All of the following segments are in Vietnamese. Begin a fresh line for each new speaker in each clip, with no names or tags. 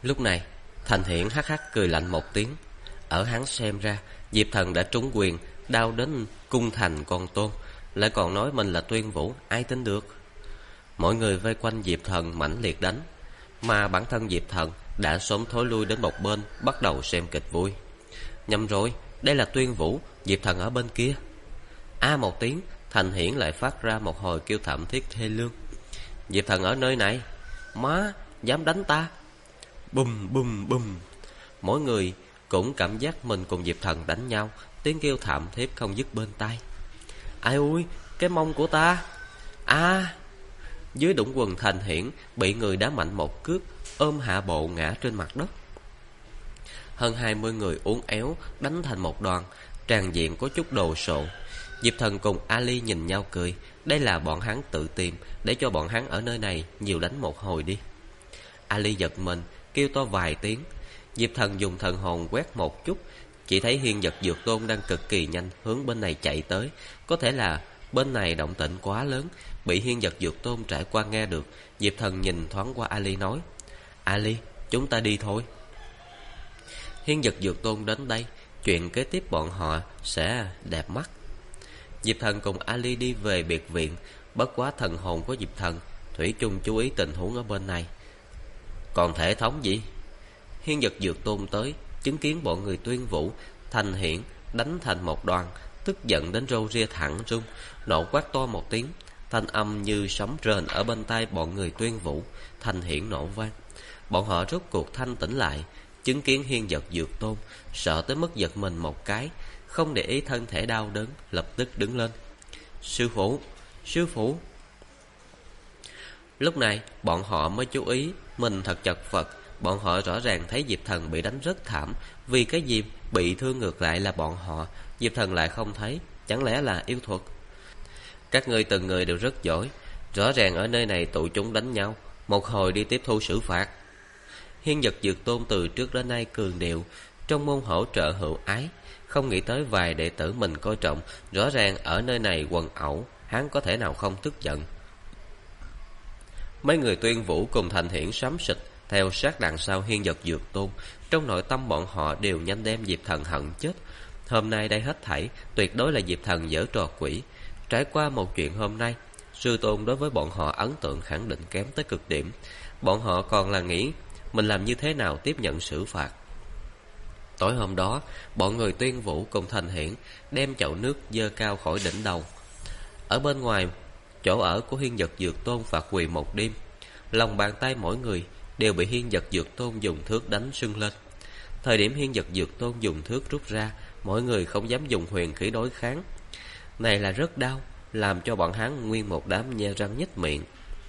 Lúc này Thành Hiển hắc hắc cười lạnh một tiếng. Ở hắn xem ra, Diệp Thần đã trúng quyền, đao đến cung thành con tôm, lại còn nói mình là Tuyên Vũ, ai tin được. Mọi người vây quanh Diệp Thần mãnh liệt đánh, mà bản thân Diệp Thần đã sớm thối lui đến một bên, bắt đầu xem kịch vui. Nhầm rồi, đây là Tuyên Vũ, Diệp Thần ở bên kia. A một tiếng, Thành Hiển lại phát ra một hồi kêu thảm thiết thê lương. Diệp Thần ở nơi này, má, dám đánh ta. Bùm bùm bùm. Mỗi người cũng cảm giác mình cùng Diệp Thần đánh nhau, tiếng kêu thảm thiết không dứt bên tai. Ai ui, cái mông của ta. Dưới đũng quần Thành Hiển bị người đá mạnh một cước, ôm hạ bộ ngã trên mặt đất. Hơn 20 người uốn éo đánh thành một đoàn, tràn diện có chút đồ sộ. Diệp Thần cùng Ali nhìn nhau cười, đây là bọn hắn tự tìm, để cho bọn hắn ở nơi này nhiều đánh một hồi đi. Ali giật mình, kêu to vài tiếng. Diệp Thần dùng thần hồn quét một chút, chỉ thấy Hiên Vật Dược Tôn đang cực kỳ nhanh hướng bên này chạy tới. Có thể là bên này động tĩnh quá lớn, bị Hiên Vật Dược Tôn trải qua nghe được. Diệp Thần nhìn thoáng qua Ali nói, Ali, chúng ta đi thôi. Hiên Vật Dược Tôn đến đây, chuyện kế tiếp bọn họ sẽ đẹp mắt. Diệp Thần cùng Ali đi về biệt viện. Bất quá thần hồn của Diệp Thần thủy chung chú ý tình huống ở bên này. Còn thể thống gì? Hiên Vật Dược Tôn tới, chứng kiến bọn người Tuyên Vũ, Thành Hiển đánh thành một đoàn, tức giận đến râu ria thẳng rung, nộ quát to một tiếng, thanh âm như sấm rền ở bên tai bọn người Tuyên Vũ, Thành Hiển nổ vang. Bọn họ rốt cuộc thanh tỉnh lại, chứng kiến Hiên Vật Dược Tôn, sợ tới mức giật mình một cái, không để ý thân thể đau đớn, lập tức đứng lên. Sư phụ, sư phụ. Lúc này bọn họ mới chú ý mình thật chật vật. Bọn họ rõ ràng thấy Diệp Thần bị đánh rất thảm. Vì cái gì bị thương ngược lại là bọn họ, Diệp Thần lại không thấy. Chẳng lẽ là yêu thuật? Các ngươi từng người đều rất giỏi, rõ ràng ở nơi này tụi chúng đánh nhau, một hồi đi tiếp thu xử phạt. Hiên Vật Dược Tôn từ trước đến nay cường điệu, trong môn hỗ trợ hữu ái. Không nghĩ tới vài đệ tử mình coi trọng, rõ ràng ở nơi này quần ẩu, hắn có thể nào không tức giận. Mấy người Tuyên Vũ cùng Thành Hiển xám xịt theo sát đằng sau Hiên Vật Dược Tôn. Trong nội tâm bọn họ đều nhanh đem Diệp Thần hận chết. Hôm nay đây hết thảy tuyệt đối là Diệp Thần giở trò quỷ. Trải qua một chuyện hôm nay, sư tôn đối với bọn họ ấn tượng khẳng định kém tới cực điểm. Bọn họ còn là nghĩ mình làm như thế nào tiếp nhận xử phạt. Tối hôm đó, bọn người Tuyên Vũ cùng Thành Hiển đem chậu nước dơ cao khỏi đỉnh đầu. Ở bên ngoài chỗ ở của Hiên Vật Dược Tôn phạt quỳ một đêm. Lòng bàn tay mỗi người đều bị Hiên Vật Dược Tôn dùng thước đánh sưng lên. Thời điểm Hiên Vật Dược Tôn dùng thước rút ra, mỗi người không dám dùng huyền khí đối kháng. Này là rất đau, làm cho bọn hắn nguyên một đám nhe răng nhếch miệng.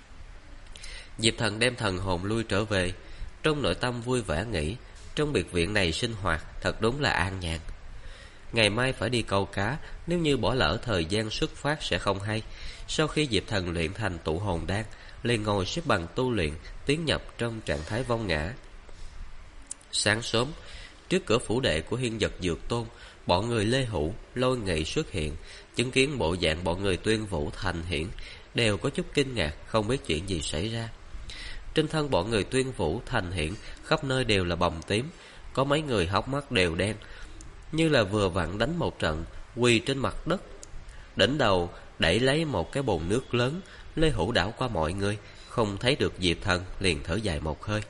Diệp Thần đem thần hồn lui trở về, trong nội tâm vui vẻ nghĩ, trong biệt viện này sinh hoạt thật đúng là an nhàn. Ngày mai phải đi câu cá, nếu như bỏ lỡ thời gian xuất phát sẽ không hay. Sau khi Diệp Thần luyện thành tụ hồn đan, liền ngồi xếp bằng tu luyện, tiến nhập trong trạng thái vong ngã. Sáng sớm, trước cửa phủ đệ của Hiên Vật Dược Tôn, bọn người Lê Hữu, Lôi Nghị xuất hiện, chứng kiến bộ dạng bọn người Tuyên Vũ, Thành Hiển, đều có chút kinh ngạc, không biết chuyện gì xảy ra. Trên thân bọn người Tuyên Vũ, Thành Hiển khắp nơi đều là bầm tím, có mấy người hốc mắt đều đen, như là vừa vặn đánh một trận, quỳ trên mặt đất. Đỉnh đầu đẩy lấy một cái bồn nước lớn. Lê Hữu đảo qua mọi người, không thấy được Diệp Thần, liền thở dài một hơi.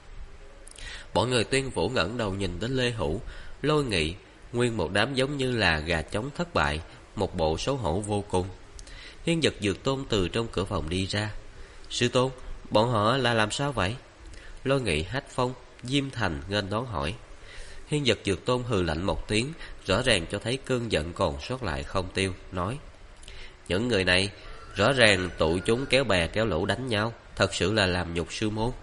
Bọn người Tuyên Vũ ngẩng đầu nhìn đến Lê Hữu, Lôi Nghị, nguyên một đám giống như là gà trống thất bại, một bộ xấu hổ vô cùng. Hiên Vật Dược Tôn từ trong cửa phòng đi ra. Sư tôn, bọn họ là làm sao vậy? Lôi Nghị, Hách Phong, Diêm Thành nghênh đón hỏi. Hiên Vật Dược Tôn hừ lạnh một tiếng, rõ ràng cho thấy cơn giận còn sót lại không tiêu, nói: những người này rõ ràng tụi chúng kéo bè kéo lũ đánh nhau, thật sự là làm nhục sư môn.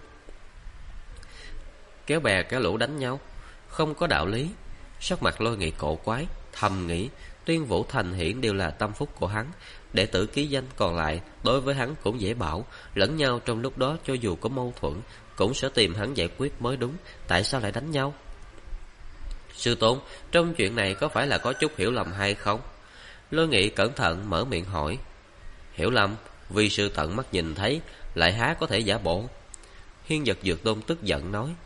Kéo bè kéo lũ đánh nhau, không có đạo lý. Sắc mặt Lôi Nghị cổ quái, thầm nghĩ Tuyên Vũ, Thành Hiển đều là tâm phúc của hắn, đệ tử ký danh còn lại đối với hắn cũng dễ bảo, lẫn nhau trong lúc đó cho dù có mâu thuẫn cũng sẽ tìm hắn giải quyết mới đúng, tại sao lại đánh nhau? Sư tôn, trong chuyện này có phải là có chút hiểu lầm hay không? Lôi Nghị cẩn thận mở miệng hỏi. Hiểu lầm? Vi sư tận mắt nhìn thấy, lại há có thể giả bộ? Hiên Vật Dược Tôn tức giận nói.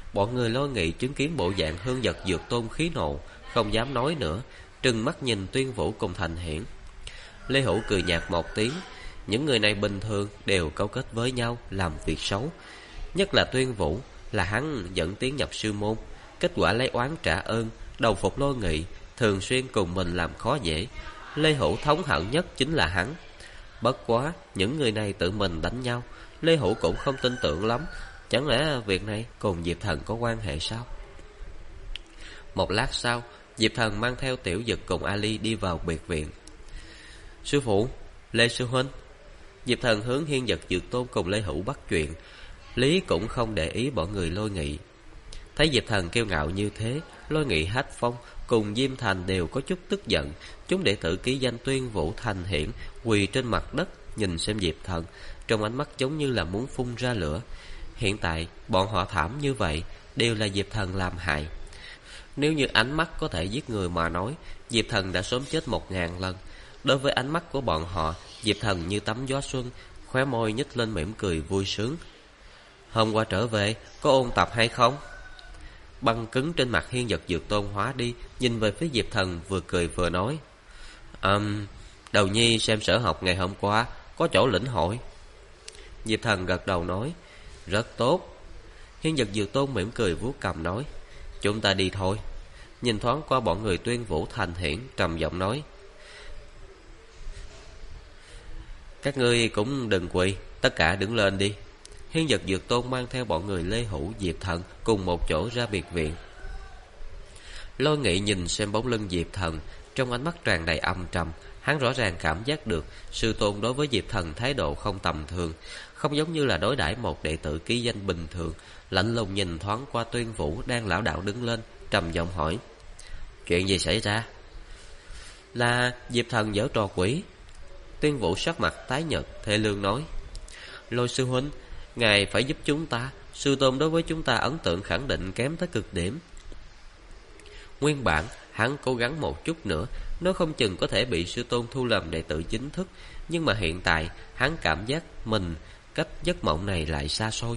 Bọn người Lôi Nghị chứng kiến bộ dạng Hương Vật Dược Tôn khí nộ, không dám nói nữa, trừng mắt nhìn Tuyên Vũ cùng Thành Hiển. Lê Hữu cười nhạt một tiếng. Những người này bình thường đều cấu kết với nhau làm việc xấu, nhất là Tuyên Vũ, là hắn dẫn tiến nhập sư môn, kết quả lấy oán trả ơn, đầu phục Lôi Nghị, thường xuyên cùng mình làm khó dễ. Lê Hữu thống hận nhất chính là hắn. Bất quá những người này tự mình đánh nhau, Lê Hữu cũng không tin tưởng lắm. Chẳng lẽ việc này cùng Diệp Thần có quan hệ sao? Một lát sau, Diệp Thần mang theo Tiểu Dực cùng Ali đi vào biệt viện. Sư phụ, Lê sư huynh. Diệp Thần hướng Hiên Vật Dược Tôn cùng Lê Hữu bắt chuyện. Lý cũng không để ý bọn người Lôi Nghị. Thấy Diệp Thần kiêu ngạo như thế, Lôi Nghị, Hách Phong cùng Diêm Thành đều có chút tức giận. Chúng đệ tử ký danh Tuyên Vũ, Thành Hiển quỳ trên mặt đất nhìn xem Diệp Thần, trong ánh mắt giống như là muốn phun ra lửa. Hiện tại bọn họ thảm như vậy đều là Diệp Thần làm hại. Nếu như ánh mắt có thể giết người mà nói, Diệp Thần đã sớm chết 1000 lần. Đối với ánh mắt của bọn họ, Diệp Thần như tắm gió xuân, khóe môi nhếch lên mỉm cười vui sướng. Hôm qua trở về có ôn tập hay không? Băng cứng trên mặt Hiên Vật Dược Tôn hóa đi, nhìn về phía Diệp Thần vừa cười vừa nói. Đầu nhi xem sở học ngày hôm qua có chỗ lĩnh hội. Diệp Thần gật đầu nói, rất tốt. Hiên Vật Dược Tôn mỉm cười vuốt cằm nói, chúng ta đi thôi. Nhìn thoáng qua bọn người Tuyên Vũ, Thành Hiển, trầm giọng nói, các ngươi cũng đừng quỳ, tất cả đứng lên đi. Hiên Vật Dược Tôn mang theo bọn người Lê Hữu, Diệp Thần cùng một chỗ ra biệt viện. Lôi Nghị nhìn xem bóng lưng Diệp Thần, trong ánh mắt tràn đầy âm trầm. Hắn rõ ràng cảm giác được sư tôn đối với Diệp Thần thái độ không tầm thường, không giống như là đối đãi một đệ tử ký danh bình thường. Lạnh lùng nhìn thoáng qua Tuyên Vũ đang lảo đảo đứng lên, trầm giọng hỏi, chuyện gì xảy ra? Là Diệp Thần giở trò quỷ. Tuyên Vũ sắc mặt tái nhợt, thê lương nói, Lôi sư huynh, ngài phải giúp chúng ta. Sư tôn đối với chúng ta ấn tượng khẳng định kém tới cực điểm. Nguyên bản hắn cố gắng một chút nữa, nó không chừng có thể bị sư tôn thu làm đệ tử chính thức. Nhưng mà hiện tại hắn cảm giác mình cách giấc mộng này lại xa xôi.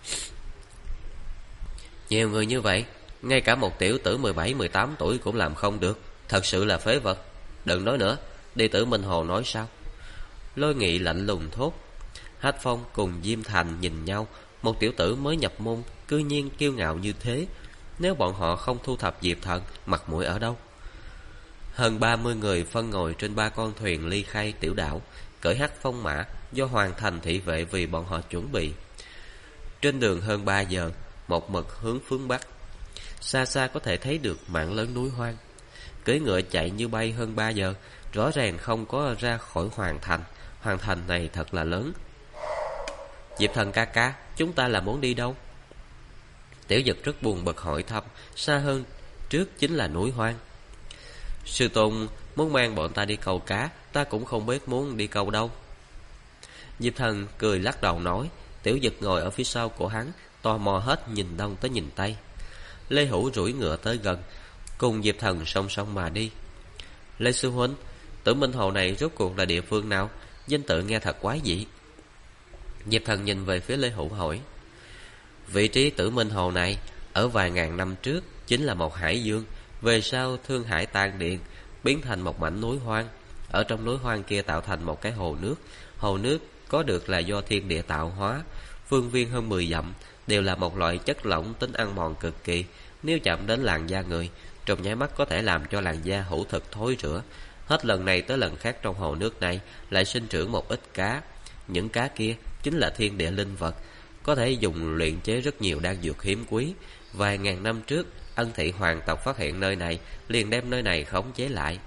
Nhiều người như vậy, ngay cả một tiểu tử 17-18 tuổi cũng làm không được, thật sự là phế vật. Đừng nói nữa, đệ tử Minh Hồ nói sao? Lôi Nghị lạnh lùng thốt. Hách Phong cùng Diêm Thành nhìn nhau, một tiểu tử mới nhập môn cư nhiên kiêu ngạo như thế. Nếu bọn họ không thu thập Diệp Thần, mặt mũi ở đâu? Hơn 30 người phân ngồi trên 3 con thuyền ly khai tiểu đảo, cởi hắc phong mã do Hoàng Thành thị vệ vì bọn họ chuẩn bị. Trên đường hơn 3 giờ, một mực hướng phương Bắc. Xa xa có thể thấy được mảng lớn núi hoang. Cưỡi ngựa chạy như bay hơn 3 giờ, rõ ràng không có ra khỏi Hoàng Thành. Hoàng Thành này thật là lớn. Diệp Thần ca ca, chúng ta là muốn đi đâu? Tiểu Dực rất buồn bực hỏi thăm. Xa hơn trước chính là núi hoang. Sư tôn muốn mang bọn ta đi câu cá, ta cũng không biết muốn đi câu đâu. Diệp Thần cười lắc đầu nói. Tiểu Dực ngồi ở phía sau của hắn, tò mò hết nhìn đông tới nhìn tây. Lê Hữu duỗi ngựa tới gần, cùng Diệp Thần song song mà đi. Lê sư huynh, Tử Minh Hồ này rốt cuộc là địa phương nào? Danh tự nghe thật quái dị. Diệp Thần nhìn về phía Lê Hữu hỏi. Vị trí Tử Minh Hồ này ở vài ngàn năm trước chính là một hải dương. Về sau Thương Hải tan điện, biến thành một mảnh núi hoang. Ở trong núi hoang kia tạo thành một cái hồ nước. Hồ nước có được là do thiên địa tạo hóa. Phương viên hơn 10 dặm, đều là một loại chất lỏng tính ăn mòn cực kỳ. Nếu chạm đến làn da người, trong nháy mắt có thể làm cho làn da hữu thực thối rữa. Hết lần này tới lần khác trong hồ nước này lại sinh trưởng một ít cá. Những cá kia chính là thiên địa linh vật, có thể dùng luyện chế rất nhiều đan dược hiếm quý. Vài ngàn năm trước, Ân Thị hoàng tộc phát hiện nơi này, liền đem nơi này khống chế lại.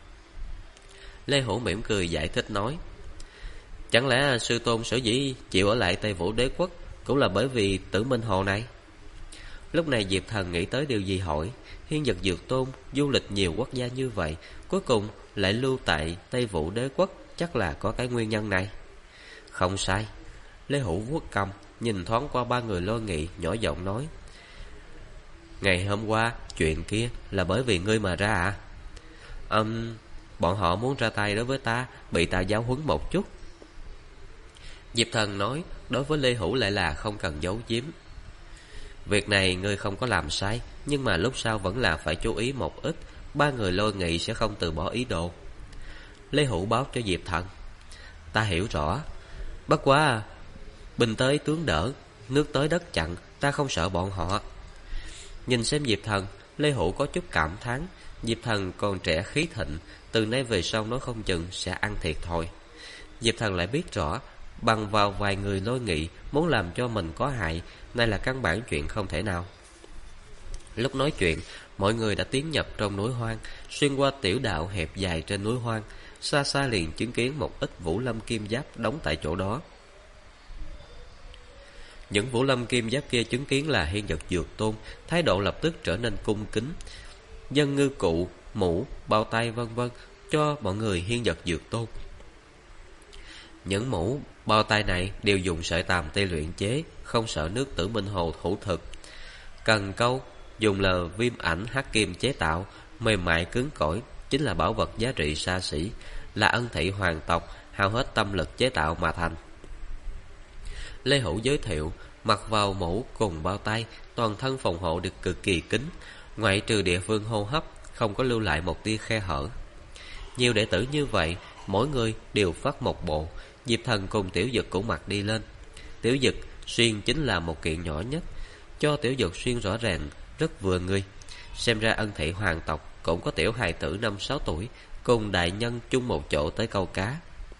Lê Hữu mỉm cười giải thích nói. Chẳng lẽ sư tôn sở dĩ chịu ở lại Tây Vũ Đế quốc cũng là bởi vì Tử Minh Hồ này? Lúc này Diệp Thần nghĩ tới điều gì hỏi. Hiên Vật Dược Tôn du lịch nhiều quốc gia như vậy, cuối cùng lại lưu tại Tây Vũ Đế quốc, chắc là có cái nguyên nhân này. Không sai. Lê Hữu vuốt cằm, nhìn thoáng qua 3 người Lôi Nghị, nhỏ giọng nói. Ngày hôm qua chuyện kia là bởi vì ngươi mà ra à? Bọn họ muốn ra tay đối với ta, bị ta giáo huấn một chút. Diệp Thần nói, đối với Lê Hữu lại là không cần giấu giếm. Việc này ngươi không có làm sai, nhưng mà lúc sau vẫn là phải chú ý một ít. Ba người Lôi Nghị sẽ không từ bỏ ý đồ. Lê Hữu báo cho Diệp Thần. Ta hiểu rõ. Bất quá binh tới tướng đỡ, nước tới đất chặn, ta không sợ bọn họ. Nhìn xem Diệp Thần, Lê Hữu có chút cảm thán. Diệp Thần còn trẻ khí thịnh, từ nay về sau nói không chừng sẽ ăn thiệt thôi. Diệp Thần lại biết rõ, bằng vào vài người Lôi Nghị muốn làm cho mình có hại, nay là căn bản chuyện không thể nào. Lúc nói chuyện, mọi người đã tiến nhập trong núi hoang, xuyên qua tiểu đạo hẹp dài trên núi hoang. Xa xa liền chứng kiến một ít vũ lâm kim giáp đóng tại chỗ đó. Những vũ lâm kim giáp kia chứng kiến là Hiên Vật Dược Tôn, thái độ lập tức trở nên cung kính, dân ngư cụ, mũ, bao tay vân vân cho mọi người Hiên Vật Dược Tôn. Những mũ, bao tay này đều dùng sợi tàm tê luyện chế, không sợ nước Tử Minh Hồ thủ thực. Cần câu dùng là viêm ảnh hắc kim chế tạo, mềm mại cứng cỏi, chính là bảo vật giá trị xa xỉ, là ân thị hoàng tộc hao hết tâm lực chế tạo mà thành. Lê Hữu giới thiệu, mặc vào mũ cùng bao tay, toàn thân phòng hộ được cực kỳ kín, ngoại trừ địa phương hô hấp, không có lưu lại một tia khe hở. Nhiều đệ tử như vậy, mỗi người đều phát một bộ. Diệp Thần cùng Tiểu Dực cũng mặc đi lên. Tiểu Dực xuyên chính là một kiện nhỏ nhất, cho Tiểu Dực xuyên rõ ràng, rất vừa người. Xem ra ân thị hoàng tộc cũng có tiểu hài tử 5-6 tuổi, cùng đại nhân chung một chỗ tới câu cá.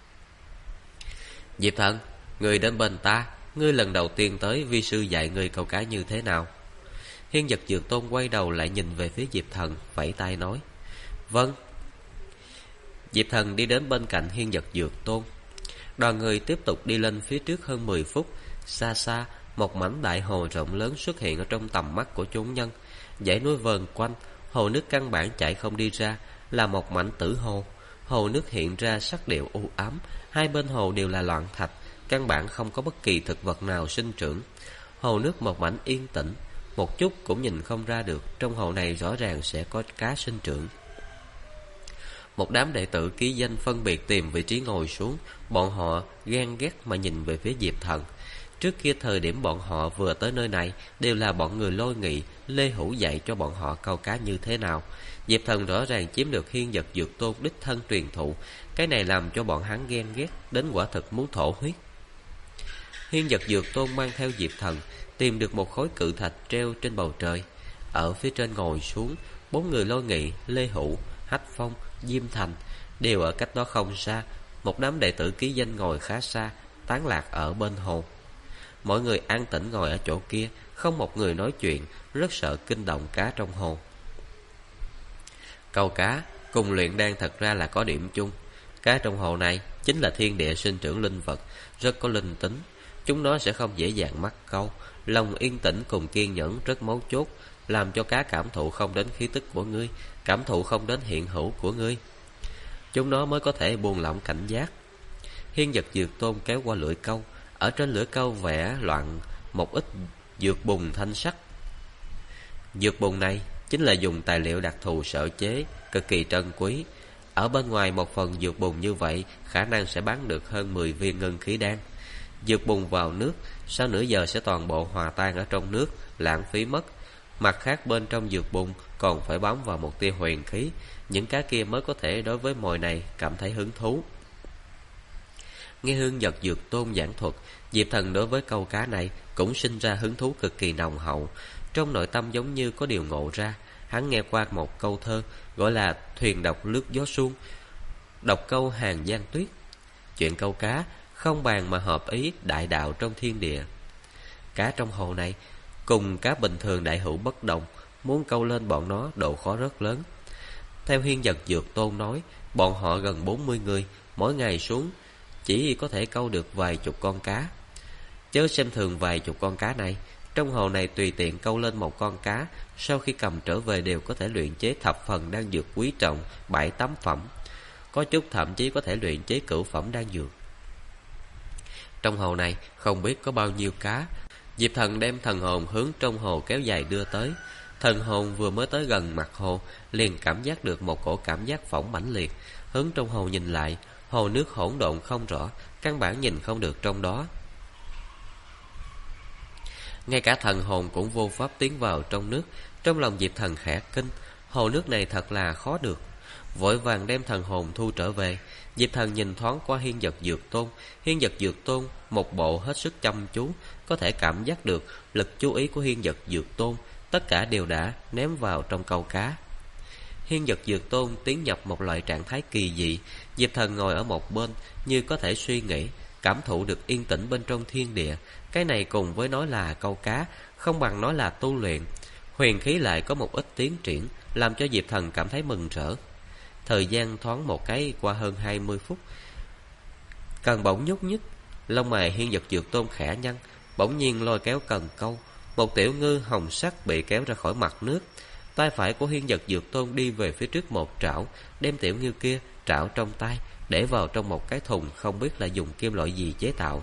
Diệp Thần, người đến bên ta, ngươi lần đầu tiên tới, vi sư dạy ngươi câu cá như thế nào? Hiên Vật Dược Tôn quay đầu lại nhìn về phía Diệp Thần, vẫy tay nói. Vâng. Diệp Thần đi đến bên cạnh Hiên Vật Dược Tôn. Đoàn người tiếp tục đi lên phía trước hơn 10 phút. Xa xa, một mảnh đại hồ rộng lớn xuất hiện ở trong tầm mắt của chúng nhân. Dãy núi vờn quanh, hồ nước căn bản chảy không đi ra, là một mảnh tử hồ. Hồ nước hiện ra sắc điệu u ám, hai bên hồ đều là loạn thạch, căn bản không có bất kỳ thực vật nào sinh trưởng. Hồ nước một mảnh yên tĩnh, một chút cũng nhìn không ra được trong hồ này rõ ràng sẽ có cá sinh trưởng. Một đám đệ tử ký danh phân biệt tìm vị trí ngồi xuống, bọn họ ghen ghét mà nhìn về phía Diệp Thần. Trước kia thời điểm bọn họ vừa tới nơi này, đều là bọn người Lôi Nghị, Lê Hữu dạy cho bọn họ câu cá như thế nào. Diệp Thần rõ ràng chiếm được Hiên Vật Dược Tôn đích thân truyền thụ, cái này làm cho bọn hắn ghen ghét đến quả thực muốn thổ huyết. Hiên Vật Dược Tôn mang theo Diệp Thần, tìm được một khối cự thạch treo trên bầu trời. Ở phía trên ngồi xuống, 4 người Lôi Nghị, Lê Hữu, Hách Phong, Diêm Thành đều ở cách đó không xa. Một đám đệ tử ký danh ngồi khá xa, tán lạc ở bên hồ. Mọi người an tĩnh ngồi ở chỗ kia, không một người nói chuyện, rất sợ kinh động cá trong hồ. Câu cá cùng luyện đan thật ra là có điểm chung. Cá trong hồ này chính là thiên địa sinh trưởng linh vật, rất có linh tính. Chúng nó sẽ không dễ dàng mắc câu. Lòng yên tĩnh cùng kiên nhẫn rất mấu chốt, làm cho cá cảm thụ không đến khí tức của ngươi, cảm thụ không đến hiện hữu của ngươi, chúng nó mới có thể buông lỏng cảnh giác. Hiên Vật Dược Tôn kéo qua lưỡi câu, ở trên lưỡi câu vẽ loạn một ít dược bùn thanh sắc. Dược bùn này chính là dùng tài liệu đặc thù sở chế, cực kỳ trân quý. Ở bên ngoài một phần dược bùn như vậy, khả năng sẽ bán được hơn 10 viên ngân khí đan. Dược bùn vào nước, sau nửa giờ sẽ toàn bộ hòa tan ở trong nước, lãng phí mất. Mặt khác bên trong dược bùn còn phải bám vào một tia huyền khí, những cá kia mới có thể đối với mồi này cảm thấy hứng thú. Nghe Hiên Vật Dược Tôn giảng thuật, Diệp Thần đối với câu cá này cũng sinh ra hứng thú cực kỳ nồng hậu. Trong nội tâm giống như có điều ngộ ra. Hắn nghe qua một câu thơ gọi là thuyền độc lướt gió suông, đọc câu hàng giang tuyết. Chuyện câu cá không bàn mà hợp ý đại đạo trong thiên địa. Cá trong hồ này cùng cá bình thường đại hữu bất đồng, muốn câu lên bọn nó độ khó rất lớn. Theo Hiên Vật Dược Tôn nói, bọn họ gần 40 người, mỗi ngày xuống chỉ có thể câu được vài chục con cá. Chớ xem thường vài chục con cá này, trong hồ này tùy tiện câu lên một con cá, sau khi cầm trở về đều có thể luyện chế thập phần đan dược quý trọng, 7-8 phẩm, có chút thậm chí có thể luyện chế cửu phẩm đan dược. Trong hồ này không biết có bao nhiêu cá. Diệp Thần đem thần hồn hướng trong hồ kéo dài đưa tới. Thần hồn vừa mới tới gần mặt hồ, liền cảm giác được một cổ cảm giác phỏng mãnh liệt. Hướng trong hồ nhìn lại, hồ nước hỗn độn không rõ, căn bản nhìn không được trong đó. Ngay cả thần hồn cũng vô pháp tiến vào trong nước. Trong lòng Diệp Thần khẽ kinh, hồ nước này thật là khó được. Vội vàng đem thần hồn thu trở về. Diệp Thần nhìn thoáng qua Hiên Vật Dược Tôn. Hiên Vật Dược Tôn một bộ hết sức chăm chú, có thể cảm giác được lực chú ý của Hiên Vật Dược Tôn, tất cả đều đã ném vào trong câu cá. Hiên Vật Dược Tôn tiến nhập một loại trạng thái kỳ dị. Diệp Thần ngồi ở một bên, như có thể suy nghĩ, cảm thụ được yên tĩnh bên trong thiên địa. Cái này cùng với nói là câu cá, không bằng nói là tu luyện. Huyền khí lại có một ít tiến triển, làm cho Diệp Thần cảm thấy mừng rỡ. Thời gian thoáng một cái qua hơn 20 phút. Cần bỗng nhúc nhích, lông mày Hiên Vật Dược Tôn khẽ nhăn, bỗng nhiên lôi kéo cần câu. Một tiểu ngư hồng sắc bị kéo ra khỏi mặt nước. Tay phải của Hiên Vật Dược Tôn đi về phía trước một trảo, đem tiểu ngư kia trảo trong tay, để vào trong một cái thùng không biết là dùng kim loại gì chế tạo.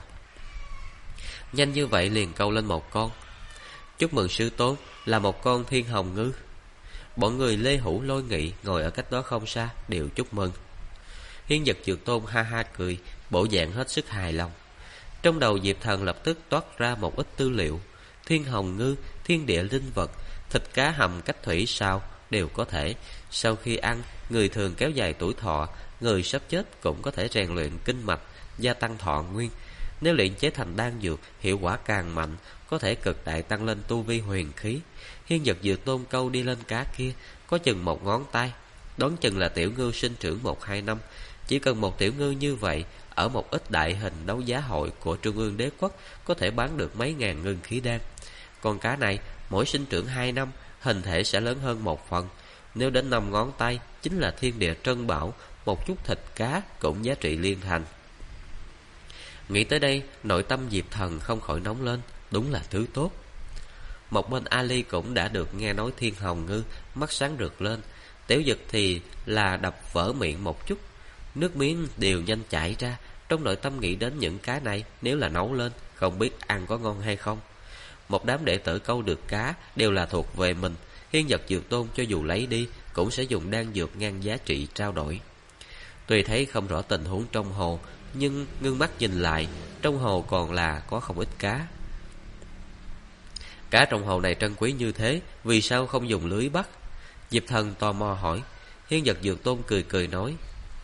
Nhanh như vậy liền câu lên một con. Chúc mừng sư tôn, là một con thiên hồng ngư. Bọn người Lê Hữu Lôi Nghị ngồi ở cách đó không xa đều chúc mừng. Hiên Vật Dược Tôn ha ha cười, bộ dạng hết sức hài lòng. Trong đầu Diệp Thần lập tức toát ra một ít tư liệu. Thiên hồng ngư, thiên địa linh vật, thịt cá hầm cách thủy sao đều có thể. Sau khi ăn, người thường kéo dài tuổi thọ, người sắp chết cũng có thể rèn luyện kinh mạch, gia tăng thọ nguyên. Nếu luyện chế thành đan dược, hiệu quả càng mạnh, có thể cực đại tăng lên tu vi huyền khí. Hiên Vật Dược Tôn câu đi lên cá kia, có chừng một ngón tay, đoán chừng là tiểu ngư sinh trưởng 1-2 năm. Chỉ cần một tiểu ngư như vậy, ở một ít đại hình đấu giá hội của Trung ương Đế quốc, có thể bán được mấy ngàn ngân khí đan. Con cá này, mỗi sinh trưởng 2 năm, hình thể sẽ lớn hơn 1 phần. Nếu đến 5 ngón tay, chính là thiên địa trân bảo, một chút thịt cá cũng giá trị liên thành. Nghĩ tới đây, nội tâm Diệp Thần không khỏi nóng lên, đúng là thứ tốt. Một bên Ali cũng đã được nghe nói thiên hồng ngư, mắt sáng rực lên. Tiểu Dực thì là đập vỡ miệng một chút, nước miếng đều nhanh chảy ra. Trong nội tâm nghĩ đến những cá này, nếu là nấu lên, không biết ăn có ngon hay không. Một đám đệ tử câu được cá đều là thuộc về mình. Hiên Vật Dược Tôn cho dù lấy đi, cũng sẽ dùng đan dược ngang giá trị trao đổi. Tuy thấy không rõ tình huống trong hồ, nhưng ngưng mắt nhìn lại, trong hồ còn là có không ít cá. Cá trong hồ này trân quý như thế, vì sao không dùng lưới bắt? Diệp Thần tò mò hỏi. Hiên Vật Dược Tôn cười cười nói,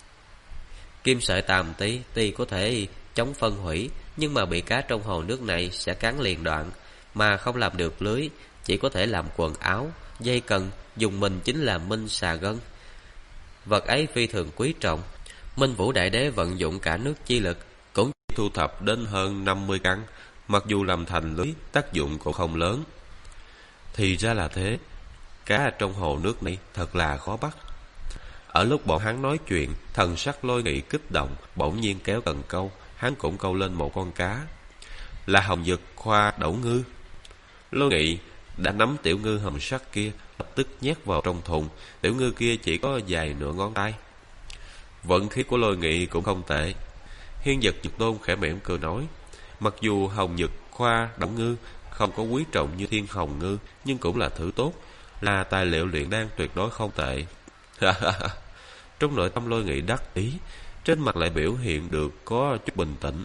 kim sợi tàm tí tuy có thể chống phân hủy, nhưng mà bị cá trong hồ nước này sẽ cắn liền đoạn, mà không làm được lưới, chỉ có thể làm quần áo, dây cần, dùng mình chính là minh xà gân. Vật ấy phi thường quý trọng. Minh Vũ Đại Đế vận dụng cả nước chi lực, cũng thu thập đến hơn 50 căn. Mặc dù làm thành lưới, tác dụng cũng không lớn. Thì ra là thế. Cá trong hồ nước này thật là khó bắt. Ở lúc bọn hắn nói chuyện, thần sắc Lôi Nghị kích động, bỗng nhiên kéo cần câu, hắn cũng câu lên một con cá. Là hồng dực khoa đẩu ngư. Lôi Nghị đã nắm tiểu ngư hồng sắc kia, lập tức nhét vào trong thùng. Tiểu ngư kia chỉ có dài nửa ngón tay. Vận khí của Lôi Nghị cũng không tệ. Hiên Vật Dược Tôn khẽ mỉm cười nói, mặc dù hồng dực khoa đẩu ngư không có quý trọng như thiên hồng ngư, nhưng cũng là thứ tốt, là tài liệu luyện đan tuyệt đối không tệ. Trong nội tâm Lôi Nghị đắc ý, trên mặt lại biểu hiện được có chút bình tĩnh.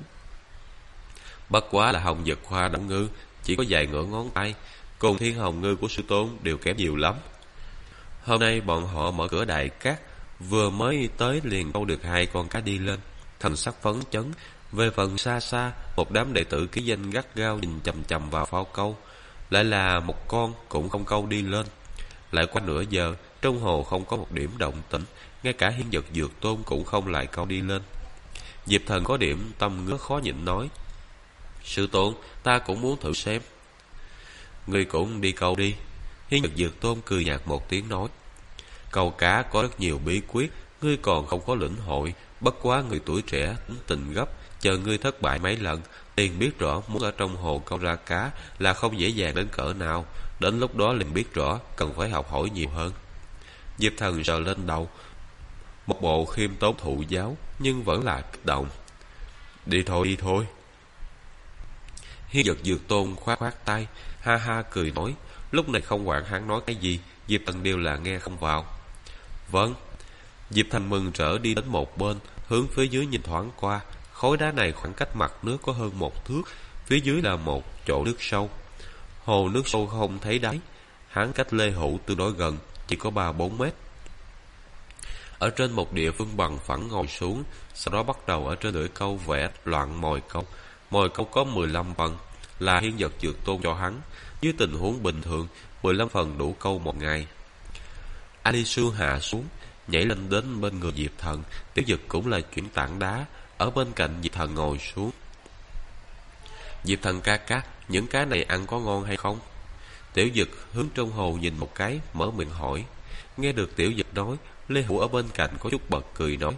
Bất quá là hồng dực khoa đẩu ngư chỉ có dài nửa ngón tay, cùng thiên hồng ngư của sư tôn đều kém nhiều lắm. Hôm nay bọn họ mở cửa đại cát, vừa mới tới liền câu được 2 con cá đi lên, thành sắc phấn chấn. Về phần xa xa, một đám đệ tử ký danh gắt gao nhìn chằm chằm vào phao câu, lại là một con cũng không câu đi lên. Lại qua nửa giờ, trong hồ không có một điểm động tĩnh, ngay cả Hiên Vật Dược Tôn cũng không lại câu đi lên. Diệp Thần có điểm tâm ngứa khó nhịn nói, sư tôn, ta cũng muốn thử xem. Ngươi cũng đi câu đi. Hiên Vật Dược Tôn cười nhạt một tiếng nói, câu cá có rất nhiều bí quyết, ngươi còn không có lĩnh hội. Bất quá người tuổi trẻ tính tình gấp, chờ ngươi thất bại mấy lần, liền biết rõ muốn ở trong hồ câu ra cá là không dễ dàng đến cỡ nào. Đến lúc đó liền biết rõ cần phải học hỏi nhiều hơn. Diệp Thần sờ lên đầu, một bộ khiêm tốn thụ giáo, nhưng vẫn là kích động. Đi thôi, đi thôi. Hiên Vật Dược Tôn khoát khoát tay, ha ha cười nói. Lúc này không quản hắn nói cái gì, Diệp Thần đều là nghe không vào. Vâng. Diệp Thần mừng rỡ đi đến một bên, hướng phía dưới nhìn thoáng qua. Khối đá này khoảng cách mặt nước có hơn 1 thước, phía dưới là một chỗ nước sâu.
Hồ nước sâu không thấy đáy. Hắn cách Lê Hữu tương đối gần, chỉ có 3-4 mét. Ở trên một địa phương bằng phẳng ngồi xuống, sau đó bắt đầu ở trên lưỡi câu vẽ loạn mồi câu. Mồi câu có 15 phần, là Hiên Vật Dược Tôn cho hắn. Dưới tình huống bình thường, 15 phần đủ câu một ngày. Ali Sư hạ xuống, nhảy lên đến bên người Diệp Thần. Tiểu Dực cũng là chuyển tảng đá ở bên cạnh Diệp Thần ngồi xuống. Diệp Thần ca ca, những cá này ăn có ngon hay không? Tiểu Dực hướng trong hồ nhìn một cái, mở miệng hỏi. Nghe được Tiểu Dực nói, Lê Hữu ở bên cạnh có chút bật cười nói,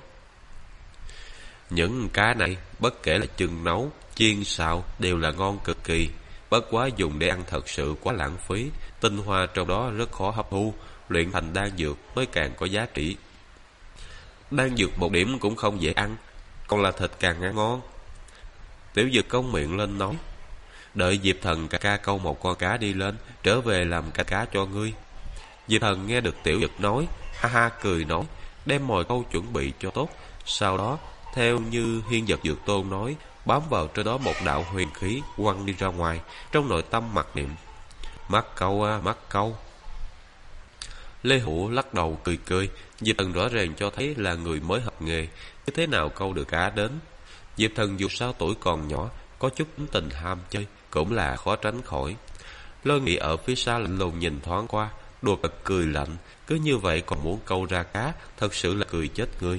những cá này bất kể là chưng nấu, chiên xào đều là ngon cực kỳ. Bất quá dùng để ăn thật sự quá lãng phí. Tinh hoa trong đó rất khó hấp thu, luyện thành đan dược mới càng có giá trị. Đan dược một điểm cũng không dễ ăn, còn là thịt càng ăn ngon. Tiểu Dực cong miệng lên nói, đợi Diệp Thần ca ca câu một con cá đi lên, trở về làm canh cá cho ngươi. Diệp Thần nghe được Tiểu Dực nói, ha ha cười nói, đem mồi câu chuẩn bị cho tốt. Sau đó theo như Hiên Vật Dược Tôn nói, bám vào trên đó một đạo huyền khí quăng đi ra ngoài. Trong nội tâm mặc niệm, mắc câu à, mắc câu. Lê Hữu lắc đầu cười cười. Diệp Thần rõ ràng cho thấy là người mới học nghề, như thế nào câu được cá đến. Diệp Thần dù sao tuổi còn nhỏ, có chút tính tình ham chơi, cũng là khó tránh khỏi. Lôi Nghị ở phía xa lạnh lùng nhìn thoáng qua, đùa cợt cười lạnh. Cứ như vậy còn muốn câu ra cá, thật sự là cười chết người.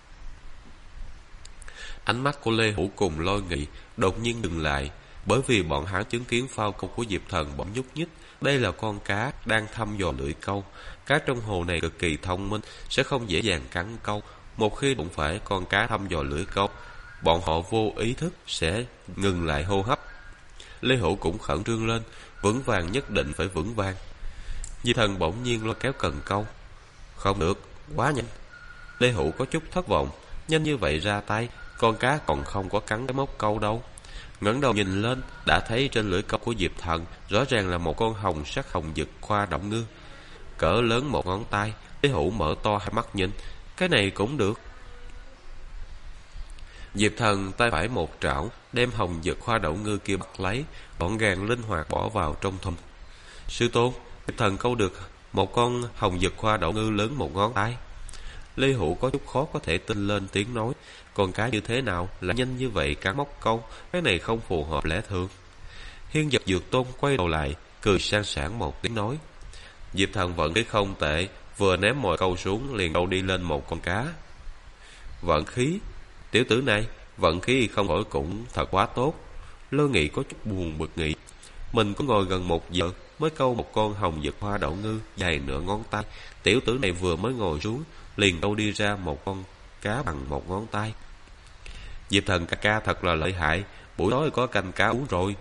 Ánh mắt của Lê Hữu cùng Lôi Nghị đột nhiên dừng lại, bởi vì bọn hắn chứng kiến phao câu của Diệp Thần bỗng nhúc nhích. Đây là con cá đang thăm dò lưỡi câu. Cá trong hồ này cực kỳ thông minh, sẽ không dễ dàng cắn câu. Một khi đụng phải con cá thăm dò lưỡi câu, bọn họ vô ý thức sẽ ngừng lại hô hấp. Lê Hữu cũng khẩn trương lên, vững vàng nhất định phải vững vàng. Diệp Thần bỗng nhiên lôi kéo cần câu. Không được, quá nhanh. Lê Hữu có chút thất vọng, nhanh như vậy ra tay, con cá còn không có cắn cái móc câu đâu. Ngẩng đầu nhìn lên, đã thấy trên lưỡi câu của Diệp Thần rõ ràng là một con hồng sắc hồng dực khoa động ngư, cỡ lớn một ngón tay. Lê Hữu mở to hai mắt nhìn, cái này cũng được. Diệp Thần tay phải một trảo, đem hồng dực khoa đậu ngư kia bắt lấy, gọn gàng linh hoạt bỏ vào trong thùng. Sư tôn, Diệp Thần câu được một con hồng dực khoa đậu ngư lớn một ngón tay. Lê Hữu có chút khó có thể tin lên tiếng nói, con cá như thế nào là nhanh như vậy cá móc câu, cái này không phù hợp lẽ thường. Hiên Vật Dược Tôn quay đầu lại, cười sang sảng một tiếng nói, Diệp Thần vận khí không tệ, vừa ném mồi câu xuống liền câu đi lên một con cá. Vận khí? Tiểu tử này vận khí không khỏi cũng thật quá tốt. Lôi Nghị có chút buồn bực nghĩ, mình cũng ngồi gần 1 giờ mới câu một con hồng dực hoa đậu ngư dài nửa ngón tay. Tiểu tử này vừa mới ngồi xuống liền câu đi ra một con cá bằng 1 ngón tay. Diệp Thần ca ca thật là lợi hại, buổi tối có canh cá uống rồi.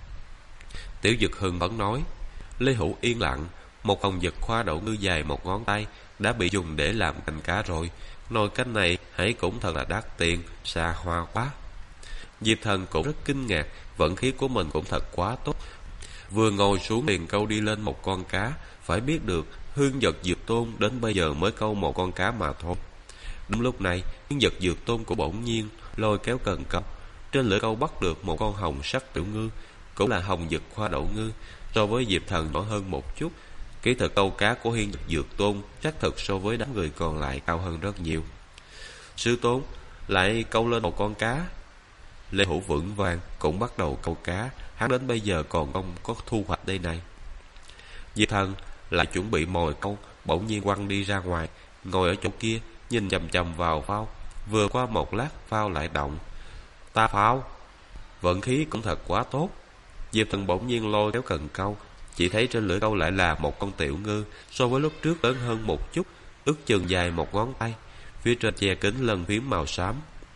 Tiểu Dực hưng phấn nói. Lê Hữu yên lặng, một hồng dực khoa đậu ngư dài 1 ngón tay đã bị dùng để làm canh cá rồi. Nồi canh này hãy cũng thật là đắt tiền, xa hoa quá. Diệp Thần cũng rất kinh ngạc, vận khí của mình cũng thật quá tốt. Vừa ngồi xuống liền câu đi lên một con cá. Phải biết được Hương Vật Dược Tôn đến bây giờ mới câu một con cá mà thôi. Đúng lúc này, Hương Vật Dược Tôn của bỗng nhiên lôi kéo cần câu. Trên lưỡi câu bắt được một con hồng sắc tiểu ngư, cũng là hồng dực khoa đậu ngư. So với Diệp Thần nhỏ hơn một chút. Kỹ thuật câu cá của Hiên Vật Dược Tôn chắc thực so với đám người còn lại cao hơn rất nhiều. Sư tôn, lại câu lên một con cá. Lê Hữu vững vàng cũng bắt đầu câu cá. Hắn đến bây giờ còn không có thu hoạch đây này. Diệp Thần lại chuẩn bị mồi câu, bỗng nhiên quăng đi ra ngoài, ngồi ở chỗ kia nhìn chằm chằm vào phao. Vừa qua một lát phao lại động. Ta phao, vận khí cũng thật quá tốt. Diệp Thần bỗng nhiên lôi kéo cần câu, chỉ thấy trên lưỡi câu lại là một con tiểu ngư, so với lúc trước lớn hơn một chút, ước chừng dài 1 ngón tay. Phía trên che kính lân phiến màu xám.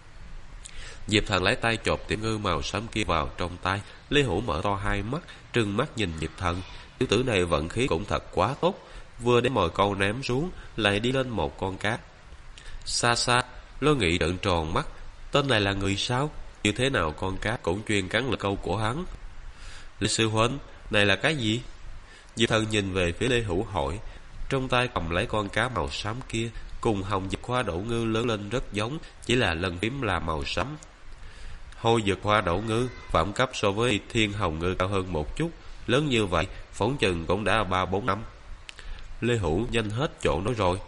Diệp Thần lấy tay chộp tiểu ngư màu xám kia vào trong tay. Lê Hữu mở to hai mắt, trừng mắt nhìn Diệp Thần. Tiểu tử này vận khí cũng thật quá tốt, vừa để mồi câu ném xuống lại đi lên một con cá. Xa xa, Lôi Nghị trợn tròn mắt, tên này là người sao? Như thế nào con cá cũng chuyên cắn lưỡi câu của hắn? Lê sư huynh, này là cái gì? Diệp Thần nhìn về phía Lê Hữu hỏi. Trong tay cầm lấy con cá màu xám kia, cùng hồng dực hoa đậu ngư lớn lên rất giống, chỉ là lân phiến là màu xám. Hôi dực hoa đậu ngư, phẩm cấp so với thiên hồng ngư cao hơn một chút, lớn như vậy, phỏng chừng cũng đã 3-4 năm. Lê Hữu nhanh hết chỗ nói rồi.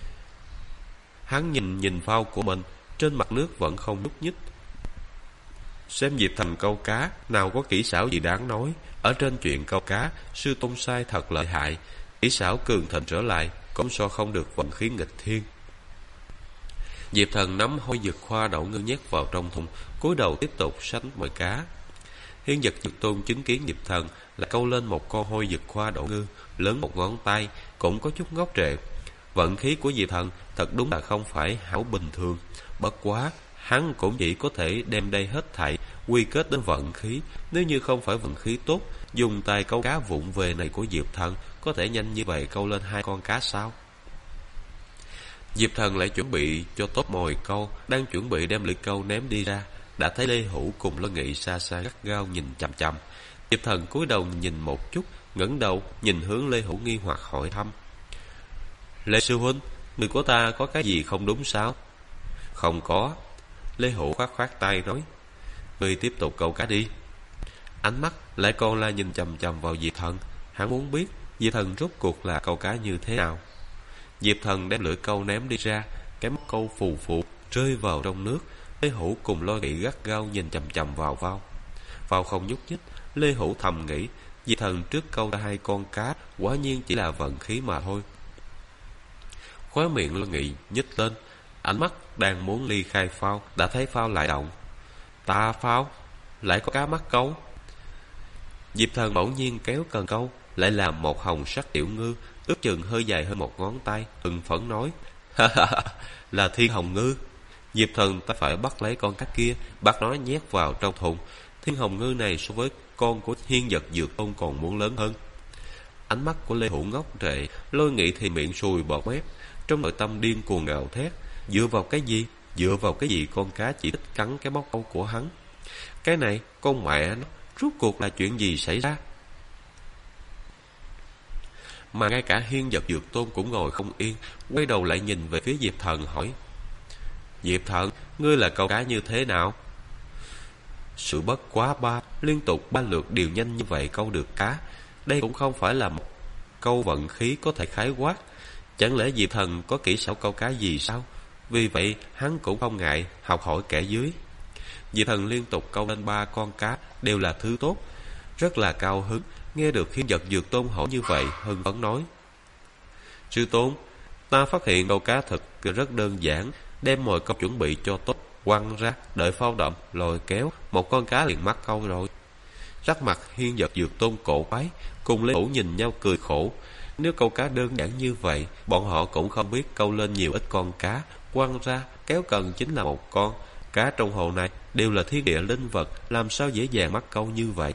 Hắn nhìn phao của mình, trên mặt nước vẫn không nhúc nhích. Xem Diệp Thần câu cá, nào có kỹ xảo gì đáng nói. Ở trên chuyện câu cá, sư tôn sai thật lợi hại, kỹ xảo cường thịnh trở lại, cũng so không được vận khí nghịch thiên. Diệp Thần nắm hôi dực khoa đậu ngư nhét vào trong thùng, cúi đầu tiếp tục sánh mồi cá. Hiên Dật Dược Tôn chứng kiến Diệp Thần là câu lên một con hôi dực khoa đậu ngư lớn một ngón tay, cũng có chút ngốc trệ. Vận khí của Diệp Thần thật đúng là không phải hảo bình thường. Bất quá hắn cũng chỉ có thể đem đây hết thảy quy kết đến vận khí. Nếu như không phải vận khí tốt, dùng tay câu cá vụng về này của Diệp Thần có thể nhanh như vậy câu lên 2 con cá sao? Diệp Thần lại chuẩn bị cho tốt mồi câu, đang chuẩn bị đem lưỡi câu ném đi ra, đã thấy Lê Hữu cùng Lo Nghị xa xa gắt gao nhìn chằm chằm. Diệp Thần cúi đầu nhìn một chút, ngẩng đầu nhìn hướng Lê Hữu nghi hoặc hỏi thăm: Lê sư huynh, người của ta có cái gì không đúng sao? Không có. Lê Hữu khoát tay nói: Ngươi tiếp tục câu cá đi. Ánh mắt lại còn là nhìn chằm chằm vào Diệp Thần. Hắn muốn biết Diệp Thần rốt cuộc là câu cá như thế nào. Diệp Thần đem lưỡi câu ném đi ra, cái móc câu phù phù rơi vào trong nước. Lê Hữu cùng Lo Nghị gắt gao nhìn chằm chằm vào vào không nhúc nhích. Lê Hữu thầm nghĩ, Diệp Thần trước câu ra 2 con cá, quả nhiên chỉ là vận khí mà thôi. Khóe miệng Lo Nghị nhích lên, ánh mắt đang muốn ly khai phao, đã thấy phao lại động. Ta phao, lại có cá mắc câu. Diệp Thần bỗng nhiên kéo cần câu, lại làm một hồng sắc tiểu ngư, ước chừng hơi dài hơn 1 ngón tay, hưng phấn nói: Là thiên hồng ngư. Diệp Thần ta phải bắt lấy con cá kia, bắt nó nhét vào trong thùng. Thiên hồng ngư này so với con của Hiên Dật Dược Tôn còn muốn lớn hơn. Ánh mắt của Lê Hữu ngốc trệ, Lôi Nghị thì miệng sùi bọt mép, trong nội tâm điên cuồng gào thét: Dựa vào cái gì? Dựa vào cái gì con cá chỉ thích cắn cái móc câu của hắn? Cái này, con mẹ nó, rốt cuộc là chuyện gì xảy ra? Mà ngay cả Hiên Dật Dược Tôn cũng ngồi không yên, quay đầu lại nhìn về phía Diệp Thần hỏi: Diệp Thần, ngươi là câu cá như thế nào? Sự bất quá liên tục 3 lượt điều nhanh như vậy câu được cá, đây cũng không phải là một câu vận khí có thể khái quát. Chẳng lẽ Diệp Thần có kỹ xảo câu cá gì sao? Vì vậy hắn cũng không ngại học hỏi kẻ dưới. Diệp Thần liên tục câu lên 3 con cá, đều là thứ tốt, rất là cao hứng. Nghe được Hiên Dật Dược Tôn hỏi như vậy, hưng phấn nói: Sư tôn, ta phát hiện câu cá thật rất đơn giản. Đem mồi câu chuẩn bị cho tốt, quăng ra, đợi phao đậm, lôi kéo, một con cá liền mắc câu rồi. Sắc mặt Hiên Dật Dược Tôn cổ quái, cùng Lê Hữu nhìn nhau cười khổ. Nếu câu cá đơn giản như vậy, bọn họ cũng không biết câu lên nhiều ít con cá, quăng ra, kéo cần chính là một con. Cá trong hồ này đều là thiên địa linh vật, làm sao dễ dàng mắc câu như vậy?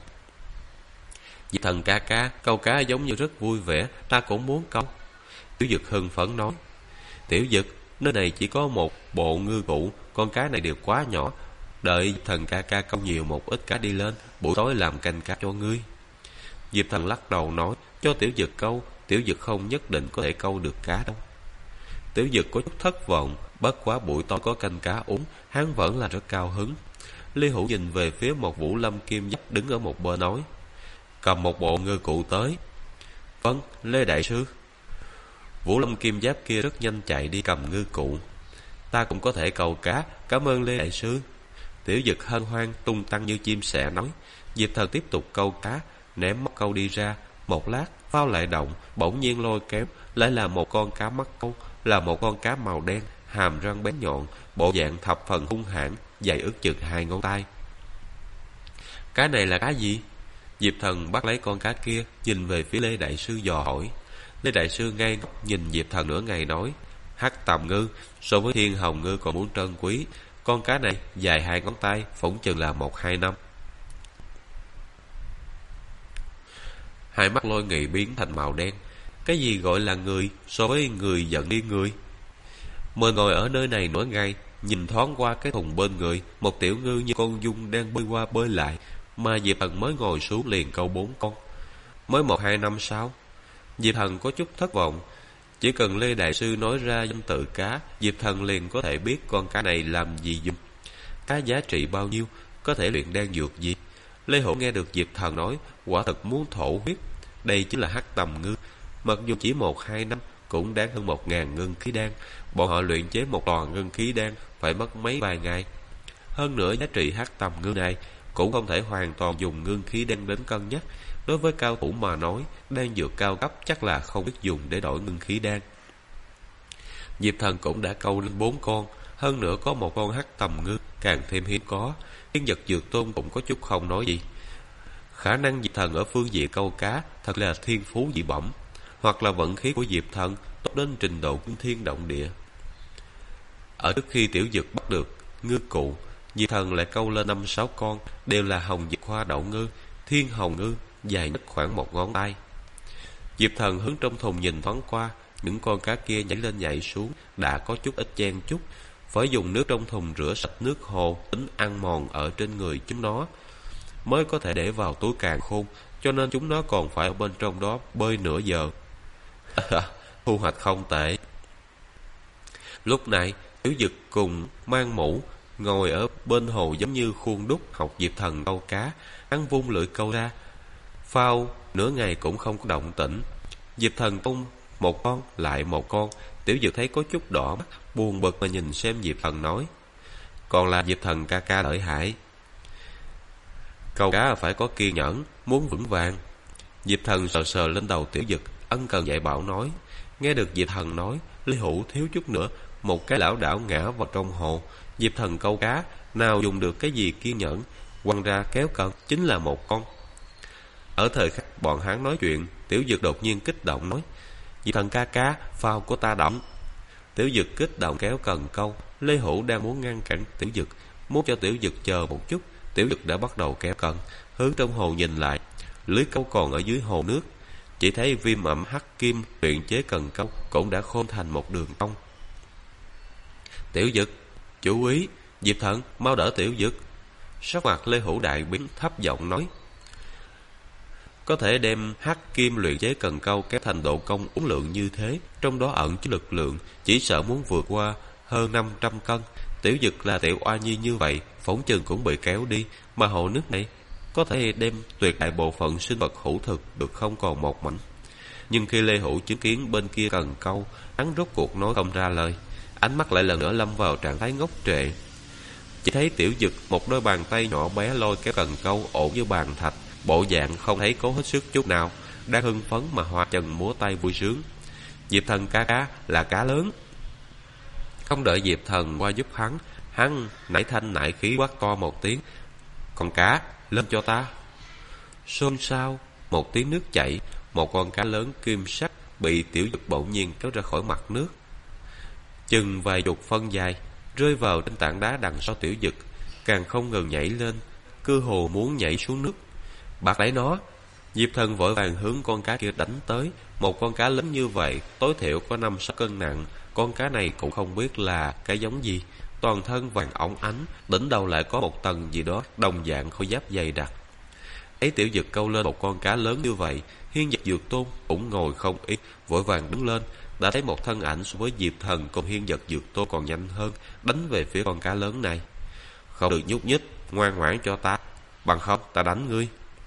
Diệp Thần ca ca, câu cá giống như rất vui vẻ, ta cũng muốn câu. Tiểu Dực hưng phấn nói: Tiểu Dực, nơi này chỉ có một bộ ngư cụ, con cá này đều quá nhỏ. Đợi Thần ca ca câu nhiều một ít cá đi lên, buổi tối làm canh cá cho ngươi. Diệp Thần lắc đầu nói: Cho Tiểu Dực câu, Tiểu Dực không nhất định có thể câu được cá đâu. Tiểu Dực có chút thất vọng, bất quá buổi tối có canh cá uống, hắn vẫn là rất cao hứng. Lê Hữu nhìn về phía một Vũ Lâm Kim Giáp đứng ở một bên nói: Cầm một bộ ngư cụ tới. Vâng, Lê đại sư. Vũ Lâm Kim Giáp kia rất nhanh chạy đi cầm ngư cụ. Ta cũng có thể câu cá, cảm ơn Lê đại sư. Tiểu Dực hân hoan tung tăng như chim sẻ nói. Diệp Thần tiếp tục câu cá, ném móc câu đi ra. Một lát, phao lại động, bỗng nhiên lôi kéo, lại là một con cá mắc câu, là một con cá màu đen, hàm răng bén nhọn, bộ dạng thập phần hung hãn, dài ước chừng 2 ngón tay. Cá này là cá gì? Diệp Thần bắt lấy con cá kia, nhìn về phía Lê đại sư dò hỏi. Lê đại sư ngây ngốc nhìn Diệp Thần nửa ngày nói: Hắc tầm ngư, so với thiên hồng ngư còn muốn trân quý. Con cá này dài 2 ngón tay, phỏng chừng là 1-2 năm. Hai mắt Lôi Nghị biến thành màu đen. Cái gì gọi là người so với người giận đi người? Mời ngồi ở nơi này nửa ngày, nhìn thoáng qua cái thùng bên người, một tiểu ngư như con dung đang bơi qua bơi lại, mà Diệp Thần mới ngồi xuống liền câu 4 con. Mới 1-2 năm sao? Diệp Thần có chút thất vọng. Chỉ cần Lê đại sư nói ra danh tự cá, Diệp Thần liền có thể biết con cá này làm gì dùng, cá giá trị bao nhiêu, có thể luyện đan dược gì. Lê Hữu nghe được Diệp Thần nói, quả thật muốn thổ huyết. Đây chính là hắc tầm ngư, mặc dù chỉ 1-2 năm cũng đáng hơn 1000 ngân khí đan. Bọn họ luyện chế một lò ngân khí đan phải mất mấy vài ngày. Hơn nữa giá trị hắc tầm ngư này cũng không thể hoàn toàn dùng ngân khí đan đến cân nhắc. Đối với cao thủ mà nói, đan dược cao cấp chắc là không biết dùng để đổi ngân khí đan. Diệp Thần cũng đã câu lên 4 con, hơn nữa có một con hắc tầm ngư càng thêm hiếm có. Thiên Nhật Dược Tôn cũng có chút không nói gì. Khả năng Diệp Thần ở phương diện câu cá thật là thiên phú dị bẩm, hoặc là vận khí của Diệp Thần tốt đến trình độ kinh thiên động địa. Ở trước khi Tiểu Dực bắt được ngư cụ, Diệp Thần lại câu lên 5-6 con, đều là hồng dực hoa đậu ngư, thiên hồng ngư, dài nhất khoảng 1 ngón tay. Diệp Thần hướng trong thùng nhìn thoáng qua, những con cá kia nhảy lên nhảy xuống đã có chút ít chen chúc, phải dùng nước trong thùng rửa sạch nước hồ tính ăn mòn ở trên người chúng nó mới có thể để vào túi càn khôn, cho nên chúng nó còn phải ở bên trong đó bơi nửa giờ. Thu hoạch không tệ. Lúc này Tiểu Dực cùng mang mũ ngồi ở bên hồ giống như khuôn đúc học Diệp Thần câu cá. Hắn vung lưỡi câu ra, phao nửa ngày cũng không có động tĩnh. Diệp Thần tung một con lại một con. Tiểu Dực thấy có chút đỏ mắt, buồn bực mà nhìn xem Diệp Thần nói, còn là Diệp Thần ca ca lợi hại. Câu cá phải có kiên nhẫn, muốn vững vàng. Diệp Thần sờ sờ lên đầu Tiểu Dực, ân cần dạy bảo nói. Nghe được Diệp Thần nói, Lê Hữu thiếu chút nữa một cái lảo đảo ngã vào trong hồ. Diệp Thần câu cá nào dùng được cái gì kiên nhẫn, quăng ra kéo cần chính là một con. Ở thời khắc bọn hắn nói chuyện, Tiểu Dực đột nhiên kích động nói, Diệp Thần ca ca, phao của ta đậm. Tiểu Dực kích động kéo cần câu. Lê Hữu đang muốn ngăn cản Tiểu Dực, muốn cho Tiểu Dực chờ một chút. Tiểu Dực đã bắt đầu kéo cần, hướng trong hồ nhìn lại, lưới câu còn ở dưới hồ nước. Chỉ thấy viêm ẩm hắc kim luyện chế cần câu cũng đã khôn thành một đường cong. Tiểu Dực, chú ý, Diệp Thần mau đỡ Tiểu Dực. Sắc mặt Lê Hữu đại biến, thấp giọng nói, có thể đem hắc kim luyện chế cần câu kéo thành độ cong uốn lượn như thế, trong đó ẩn chứa lực lượng chỉ sợ muốn vượt qua hơn 500 cân. Tiểu Dực là tiểu oa nhi như vậy, phỏng chừng cũng bị kéo đi. Mà hồ nước này có thể đem tuyệt đại bộ phận sinh vật hữu thực được không còn một mảnh. Nhưng khi Lê Hữu chứng kiến bên kia cần câu, hắn rốt cuộc nói không ra lời, ánh mắt lại lần nữa lâm vào trạng thái ngốc trệ. Chỉ thấy Tiểu Dực một đôi bàn tay nhỏ bé lôi kéo cần câu ổn như bàn thạch, bộ dạng không thấy cố hết sức chút nào, đang hưng phấn mà hoa chân múa tay vui sướng. Diệp Thần ca ca là cá lớn. Không đợi Diệp Thần qua giúp hắn nảy thanh nảy khí quát to một tiếng, con cá lên cho ta. Xôn xao một tiếng nước chảy, một con cá lớn kim sắc bị Tiểu Dực bỗng nhiên kéo ra khỏi mặt nước, chừng vài chục phân dài, rơi vào trên tảng đá đằng sau Tiểu Dực, càng không ngừng nhảy lên, cơ hồ muốn nhảy xuống nước. Bắt lấy nó. Diệp Thần vội vàng hướng con cá kia đánh tới. Một con cá lớn như vậy tối thiểu có 5-6 cân nặng. Con cá này cũng không biết là cái giống gì, toàn thân vàng óng ánh, đỉnh đầu lại có một tầng gì đó đồng dạng khôi giáp dày đặc. Thấy Tiểu Dực câu lên một con cá lớn như vậy, Hiên Nhật Dược Tôn cũng ngồi không yên, vội vàng đứng lên. Đã thấy một thân ảnh so với Diệp Thần cùng Hiên Nhật Dược Tôn còn nhanh hơn, đánh về phía con cá lớn này. Không được nhúc nhích, ngoan ngoãn cho ta, bằng không ta đánh ngươi.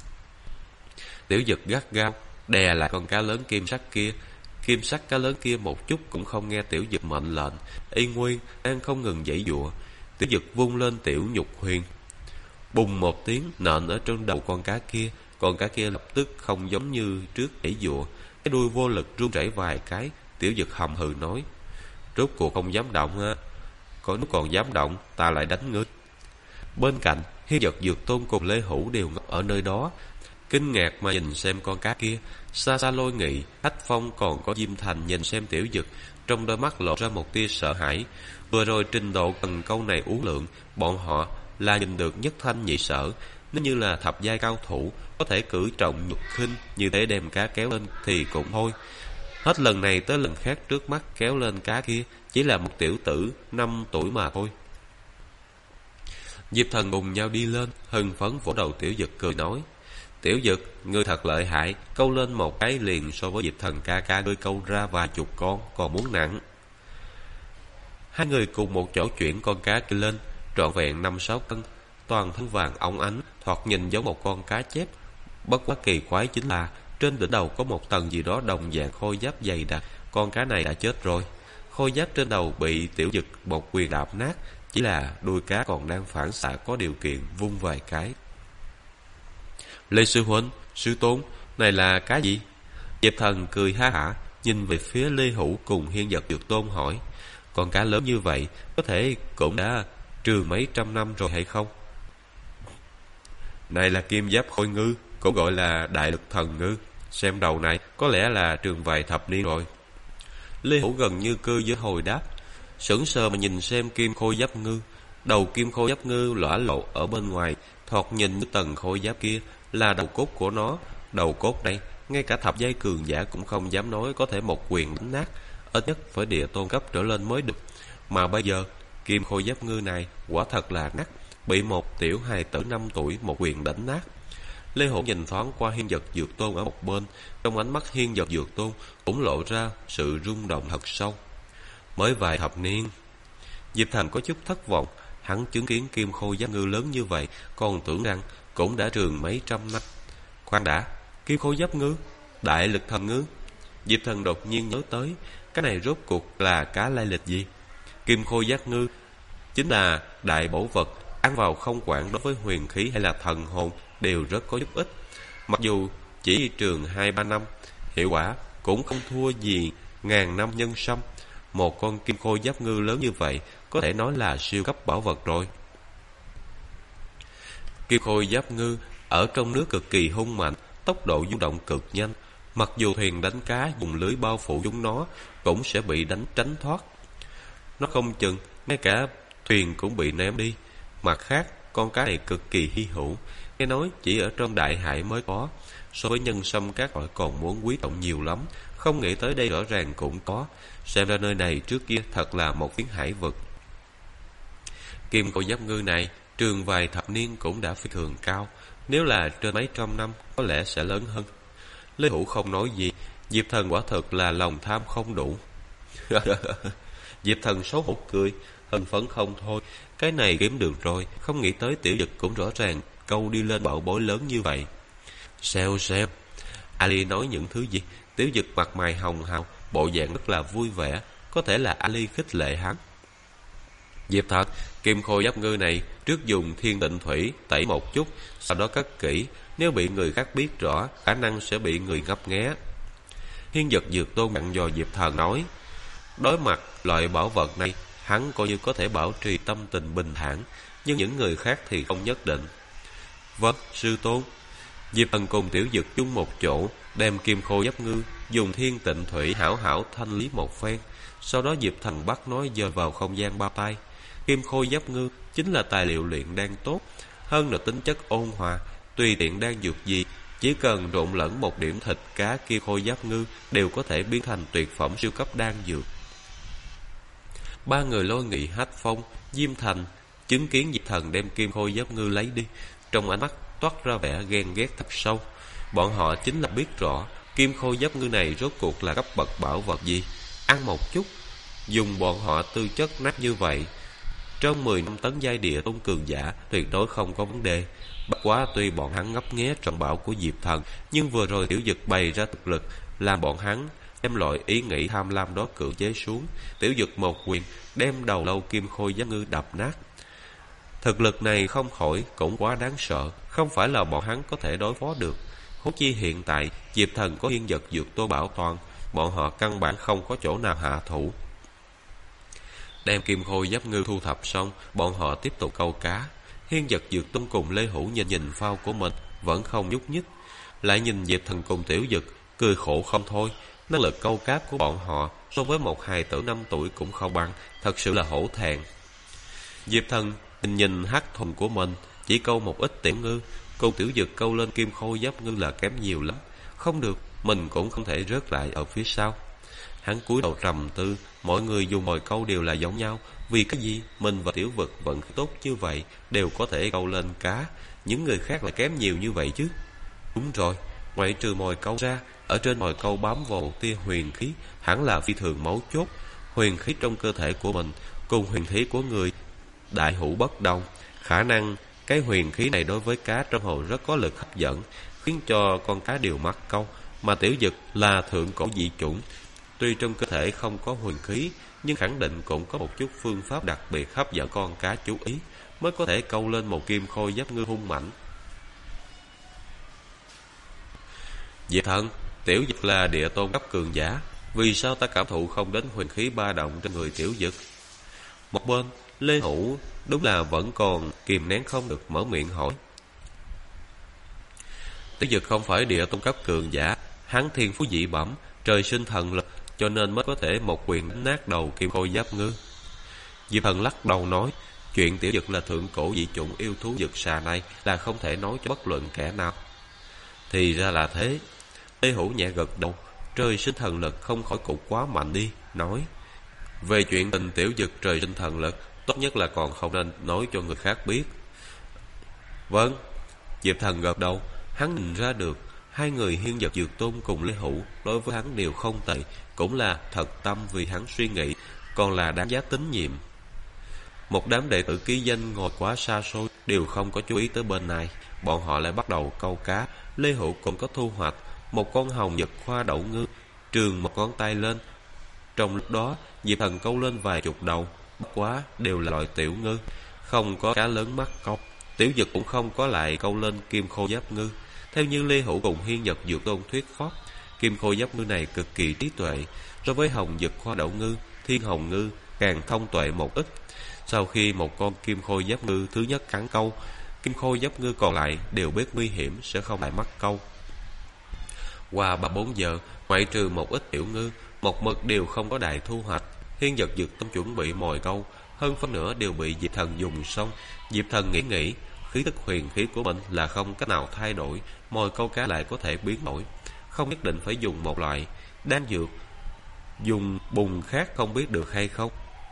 Tiểu Dực gắt gao đè lại con cá lớn kim sắc kia. Kim sắc cá lớn kia một chút cũng không nghe Tiểu Dực mệnh lệnh, y nguyên đang không ngừng giãy giụa. Tiểu Dực vung lên tiểu nhục huyền, bùng một tiếng nện ở trên đầu con cá kia. Con cá kia lập tức không giống như trước giãy giụa, cái đuôi vô lực run rẩy vài cái. Tiểu Dực hầm hừ nói, rốt cuộc không dám động ha, nếu còn dám động ta lại đánh ngươi. Bên cạnh Hiên Nhật Dược Tôn cùng Lê Hữu đều ngốc ở nơi đó, kinh ngạc mà nhìn xem con cá kia. Xa xa Lôi Nghị, Hách Phong còn có Diêm Thành nhìn xem Tiểu Dực, trong đôi mắt lộ ra một tia sợ hãi. Vừa rồi trình độ cần câu này uốn lượn, bọn họ là nhìn được nhất thanh nhị sở. Nếu như là thập giai cao thủ có thể cử trọng nhục khinh như thế đem cá kéo lên thì cũng thôi. Hết lần này tới lần khác, trước mắt kéo lên cá kia chỉ là một tiểu tử 5 tuổi mà thôi. Diệp Thần cùng nhau đi lên, hưng phấn vỗ đầu Tiểu Dực cười nói, Tiểu Dực, ngươi thật lợi hại, câu lên một cái liền so với Diệp Thần ca ca ngươi câu ra vài chục con, còn muốn nặng. Hai người cùng một chỗ chuyển con cá kia lên, trọn vẹn 5-6 cân. toàn thân vàng óng ánh, thoạt nhìn giống một con cá chép. Bất quá kỳ quái chính là trên đỉnh đầu có một tầng gì đó đồng dạng khôi giáp dày đặc. Con cá này đã chết rồi. Khôi giáp trên đầu bị Tiểu Dực một quyền đạp nát, chỉ là đuôi cá còn đang phản xạ có điều kiện vung vài cái. Lê sư huynh, sư tôn, này là cá gì? Diệp Thần cười ha hả, nhìn về phía Lê Hữu cùng Hiên Vật Dược Tôn hỏi, con cá lớn như vậy có thể cũng đã trường mấy trăm năm rồi hay không? Này là kim giáp khôi ngư, cũng gọi là đại lực thần ngư. Xem đầu này có lẽ là trường vài thập niên rồi. Lê Hữu gần như cơ giới hồi đáp, sững sờ mà nhìn xem kim khôi giáp ngư. Đầu kim khôi giáp ngư lõa lộ ở bên ngoài, thoạt nhìn như tầng khôi giáp kia là đầu cốt của nó. Đầu cốt này ngay cả thập giai cường giả cũng không dám nói có thể một quyền đánh nát, ít nhất phải địa tôn cấp trở lên mới được. Mà bây giờ kim khôi giáp ngư này quả thật là nát, bị một tiểu hài tử 5 tuổi một quyền đánh nát. Lê Hữu nhìn thoáng qua Hiên Vật Dược Tôn ở một bên, trong ánh mắt Hiên Vật Dược Tôn cũng lộ ra sự rung động thật sâu. Mới vài thập niên. Diệp Thành có chút thất vọng, hắn chứng kiến kim khôi giáp ngư lớn như vậy, còn tưởng rằng cũng đã trường mấy trăm năm. Khoan đã, kim khôi giáp ngư, đại lực thần ngư. Diệp Thần đột nhiên nhớ tới, cái này rốt cuộc là cá lai lịch gì? Kim khôi giáp ngư chính là đại bổ vật, ăn vào không quản đối với huyền khí hay là thần hồn đều rất có giúp ích. Mặc dù chỉ trường 2-3 năm, hiệu quả cũng không thua gì ngàn năm nhân sâm. Một con kim khôi giáp ngư lớn như vậy có thể nói là siêu cấp bảo vật rồi. Kim khôi giáp ngư ở trong nước cực kỳ hung mạnh, tốc độ du động cực nhanh. Mặc dù thuyền đánh cá dùng lưới bao phủ chúng nó cũng sẽ bị đánh tránh thoát. Nó không chừng ngay cả thuyền cũng bị ném đi. Mặt khác, con cá này cực kỳ hy hữu, nghe nói chỉ ở trong đại hải mới có. So với nhân sâm các loại còn muốn quý trọng nhiều lắm, không nghĩ tới đây rõ ràng cũng có. Xem ra nơi này trước kia thật là một phiến hải vực. Kim khôi giáp ngư này trường vài thập niên cũng đã phi thường cao, nếu là trên mấy trăm năm có lẽ sẽ lớn hơn. Lê Hữu không nói gì. Diệp Thần quả thật là lòng tham không đủ. Diệp Thần xấu hổ cười, hân phấn không thôi. Cái này kiếm được rồi, không nghĩ tới Tiểu Dực cũng rõ ràng câu đi lên bảo bối lớn như vậy. Xem Ali nói những thứ gì? Tiểu Dực mặt mày hồng hào, bộ dạng rất là vui vẻ. Có thể là Ali khích lệ hắn. Diệp Thần, kim khôi giáp ngư này trước dùng thiên tịnh thủy tẩy một chút, sau đó cất kỹ. Nếu bị người khác biết rõ, khả năng sẽ bị người ngấp nghé. Hiên Vật Dược Tôn dặn dò Diệp Thần nói, đối mặt loại bảo vật này, hắn coi như có thể bảo trì tâm tình bình thản, nhưng những người khác thì không nhất định. Vâng, sư tôn. Diệp Thần cùng Tiểu Dực chung một chỗ, đem kim khôi giáp ngư dùng thiên tịnh thủy hảo hảo thanh lý một phen. Sau đó Diệp Thần bắt nói dời vào không gian bao tay. Kim khôi giáp ngư chính là tài liệu luyện đan tốt, hơn là tính chất ôn hòa. Tùy tiện đan dược gì, chỉ cần trộn lẫn một điểm thịt cá kim khôi giáp ngư đều có thể biến thành tuyệt phẩm siêu cấp đan dược. Ba người Lôi Nghị, Hách Phong, Diêm Thành chứng kiến Diệp Thần đem kim khôi giáp ngư lấy đi, trong ánh mắt toát ra vẻ ghen ghét thật sâu. Bọn họ chính là biết rõ kim khôi giáp ngư này rốt cuộc là cấp bậc bảo vật gì. Ăn một chút, dùng bọn họ tư chất nát như vậy, trong 10 năm tấn giai địa tôn cường giả tuyệt đối không có vấn đề. Bất quá tuy bọn hắn ngấp nghé trọng bảo của Diệp Thần, nhưng vừa rồi Tiểu Dực bày ra thực lực làm bọn hắn đem loại ý nghĩ tham lam đó cưỡng chế xuống. Tiểu Dực một quyền đem đầu lâu kim khôi giáp ngư đập nát. Thực lực này không khỏi cũng quá đáng sợ, không phải là bọn hắn có thể đối phó được. Huống chi hiện tại Diệp Thần có Hiên Vật Dược Tôn bảo toàn, bọn họ căn bản không có chỗ nào hạ thủ. Đem kim khôi giáp ngư thu thập xong, bọn họ tiếp tục câu cá. Hiên Vật Dược Tôn cùng Lê Hữu nhìn phao của mình vẫn không nhúc nhích, lại nhìn Diệp Thần cùng Tiểu Dực cười khổ không thôi. Năng lực câu cá của bọn họ so với một hài tử 5 tuổi cũng không bằng, thật sự là hổ thẹn. Diệp Thần nhìn hắc thùng của mình, chỉ câu một ít tiểu ngư, cùng Tiểu Dực câu lên kim khôi giáp ngư là kém nhiều lắm. Không được, mình cũng không thể rớt lại ở phía sau. Hắn cúi đầu trầm tư, mọi người dùng mồi câu đều là giống nhau, vì cái gì mình và Tiểu Vật vận tốt như vậy đều có thể câu lên cá, những người khác lại kém nhiều như vậy chứ? Đúng rồi, ngoại trừ mồi câu ra, ở trên mồi câu bám vào một tia huyền khí, hẳn là phi thường mấu chốt. Huyền khí trong cơ thể của mình cùng huyền khí của người đại hữu bất đồng, khả năng Cái huyền khí này đối với cá trong hồ rất có lực hấp dẫn, khiến cho con cá đều mắc câu. Mà Tiểu Dực là thượng cổ dị chủng, tuy trong cơ thể không có huyền khí, nhưng khẳng định cũng có một chút phương pháp đặc biệt hấp dẫn con cá chú ý, mới có thể câu lên một kim khôi giáp ngư hung mãnh. Diệp Thần, Tiểu Dực là địa tôn cấp cường giả, vì sao ta cảm thụ không đến huyền khí ba động trên người Tiểu Dực? Một bên, Lê Hữu đúng là vẫn còn kìm nén không được mở miệng hỏi. Tiểu Dực không phải địa tôn cấp cường giả, hắn thiên phú dị bẩm, trời sinh thần lực, cho nên mới có thể một quyền đánh nát đầu kim khôi giáp ngư. Diệp Thần lắc đầu nói, chuyện Tiểu Dực là thượng cổ dị chủng yêu thú dực xà này là không thể nói cho bất luận kẻ nào. Thì ra là thế. Lê Hữu nhẹ gật đầu, trời sinh thần lực không khỏi cũng quá mạnh đi, nói, về chuyện tình Tiểu Dực trời sinh thần lực, tốt nhất là còn không nên nói cho người khác biết. Vâng. Diệp Thần gật đầu, hắn nhìn ra được hai người Hiên Vật Dược Tôn cùng Lê Hữu đối với hắn đều không tệ, cũng là thật tâm vì hắn suy nghĩ, còn là đáng giá tín nhiệm. Một đám đệ tử ký danh ngồi quá xa xôi đều không có chú ý tới bên này, bọn họ lại bắt đầu câu cá. Lê Hữu cũng có thu hoạch một con hồng nhật khoa đậu ngư, trường một ngón tay lên. Trong lúc đó, Diệp Thần câu lên vài chục đầu, bất quá đều là loại tiểu ngư, không có cá lớn mắc câu. Tiểu Dực cũng không có lại câu lên kim khô giáp ngư. Theo như Lê Hữu cùng Hiên Vật Dược Tôn thuyết pháp, kim khô giáp ngư này cực kỳ trí tuệ, so với hồng nhật khoa đậu ngư, thiên hồng ngư càng thông tuệ một ít. Sau khi một con kim khô giáp ngư thứ nhất cắn câu, kim khô giáp ngư còn lại đều biết nguy hiểm sẽ không lại mắc câu. Qua 3-4 giờ, ngoại trừ một ít tiểu ngư, một mực đều không có đại thu hoạch. Hiên Vật Dược Tôn chuẩn bị mồi câu, hơn phân nửa đều bị Diệp Thần dùng xong. Diệp Thần nghĩ, khí tức huyền khí của mình là không cách nào thay đổi, mồi câu cá lại có thể biến đổi, không nhất định phải dùng một loại đan dược, dùng bùn khác không biết được hay không.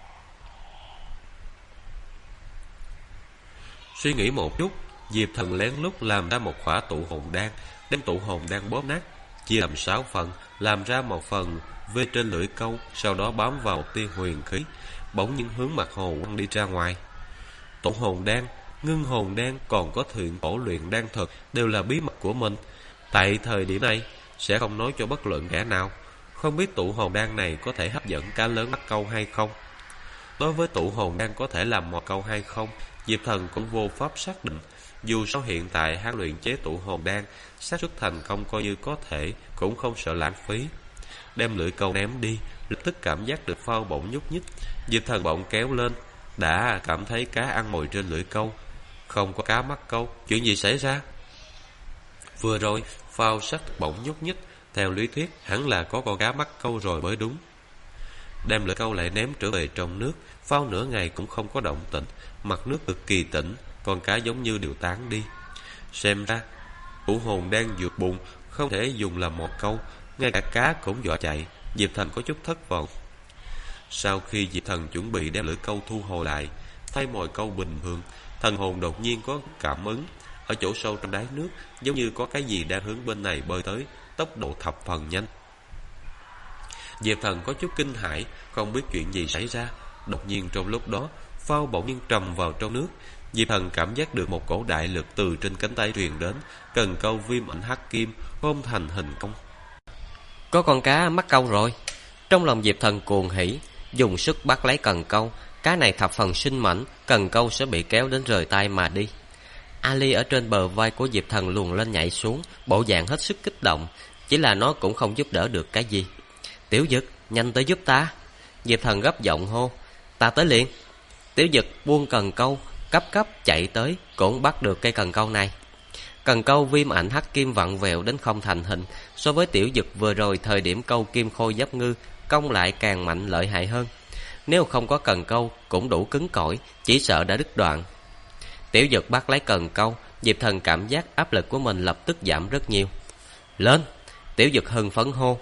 Suy nghĩ một chút, Diệp Thần lén lút làm ra một khỏa tụ hồn đan, đem tụ hồn đan bóp nát, chia làm 6 phần, làm ra một phần vê trên lưỡi câu, sau đó bám vào tia huyền khí, bỗng nhiên hướng mặt hồ quăng đi ra ngoài. Tụ hồn đan, ngưng hồn đan, còn có thượng cổ luyện đan thuật đều là bí mật của mình. Tại thời điểm này sẽ không nói cho bất luận kẻ nào. Không biết tụ hồn đan này có thể hấp dẫn cá lớn mắc câu hay không. Đối với tụ hồn đan có thể làm mồi câu hay không, Diệp Thần cũng vô pháp xác định. Dù sao hiện tại hắn luyện chế tụ hồn đan, xác suất thành công coi như có thể, cũng không sợ lãng phí. Đem lưỡi câu ném đi, lập tức cảm giác được phao bỗng nhúc nhích. Diệp Thần bỗng kéo lên, đã cảm thấy cá ăn mồi trên lưỡi câu, không có cá mắc câu. Chuyện gì xảy ra? Vừa rồi phao sắt bỗng nhúc nhích, theo lý thuyết hẳn là có con cá mắc câu rồi mới đúng. Đem lưỡi câu lại ném trở về trong nước, phao nửa ngày cũng không có động tĩnh, mặt nước cực kỳ tĩnh, con cá giống như đều tán đi. Xem ra tụ hồn đang dược bùn không thể dùng làm một câu, ngay cả cá cũng dọa chạy. Diệp Thần có chút thất vọng. Sau khi Diệp Thần chuẩn bị đem lưỡi câu thu hồi lại, thay mồi câu bình thường, thần hồn đột nhiên có cảm ứng. Ở chỗ sâu trong đáy nước, giống như có cái gì đang hướng bên này bơi tới, tốc độ thập phần nhanh. Diệp Thần có chút kinh hãi, không biết chuyện gì xảy ra. Đột nhiên trong lúc đó, phao bỗng nhiên trầm vào trong nước. Diệp Thần cảm giác được một cổ đại lực từ trên cánh tay truyền đến, cần câu viêm ảnh hắc kim ôm thành hình cong.
Có con cá mắc câu rồi. Trong lòng Diệp Thần cuồng hỉ, dùng sức bắt lấy cần câu. Cá này thập phần sinh mảnh, cần câu sẽ bị kéo đến rời tay mà đi. Ali ở trên bờ vai của Diệp Thần luồn lên nhảy xuống, bộ dạng hết sức kích động, chỉ là nó cũng không giúp đỡ được cái gì. Tiểu Dực, nhanh tới giúp ta. Diệp Thần gấp giọng hô. Ta tới liền. Tiểu Dực buông cần câu, cấp chạy tới, cũng bắt được cây cần câu này. Cần câu viêm ảnh hắc kim vặn vẹo đến không thành hình, so với Tiểu Dực vừa rồi thời điểm câu kim khôi giáp ngư, công lại càng mạnh lợi hại hơn. Nếu không có cần câu cũng đủ cứng cỏi, chỉ sợ đã đứt đoạn. Tiểu Dực bắt lấy cần câu, Diệp Thần cảm giác áp lực của mình lập tức giảm rất nhiều. Lên! Tiểu Dực hưng phấn hô.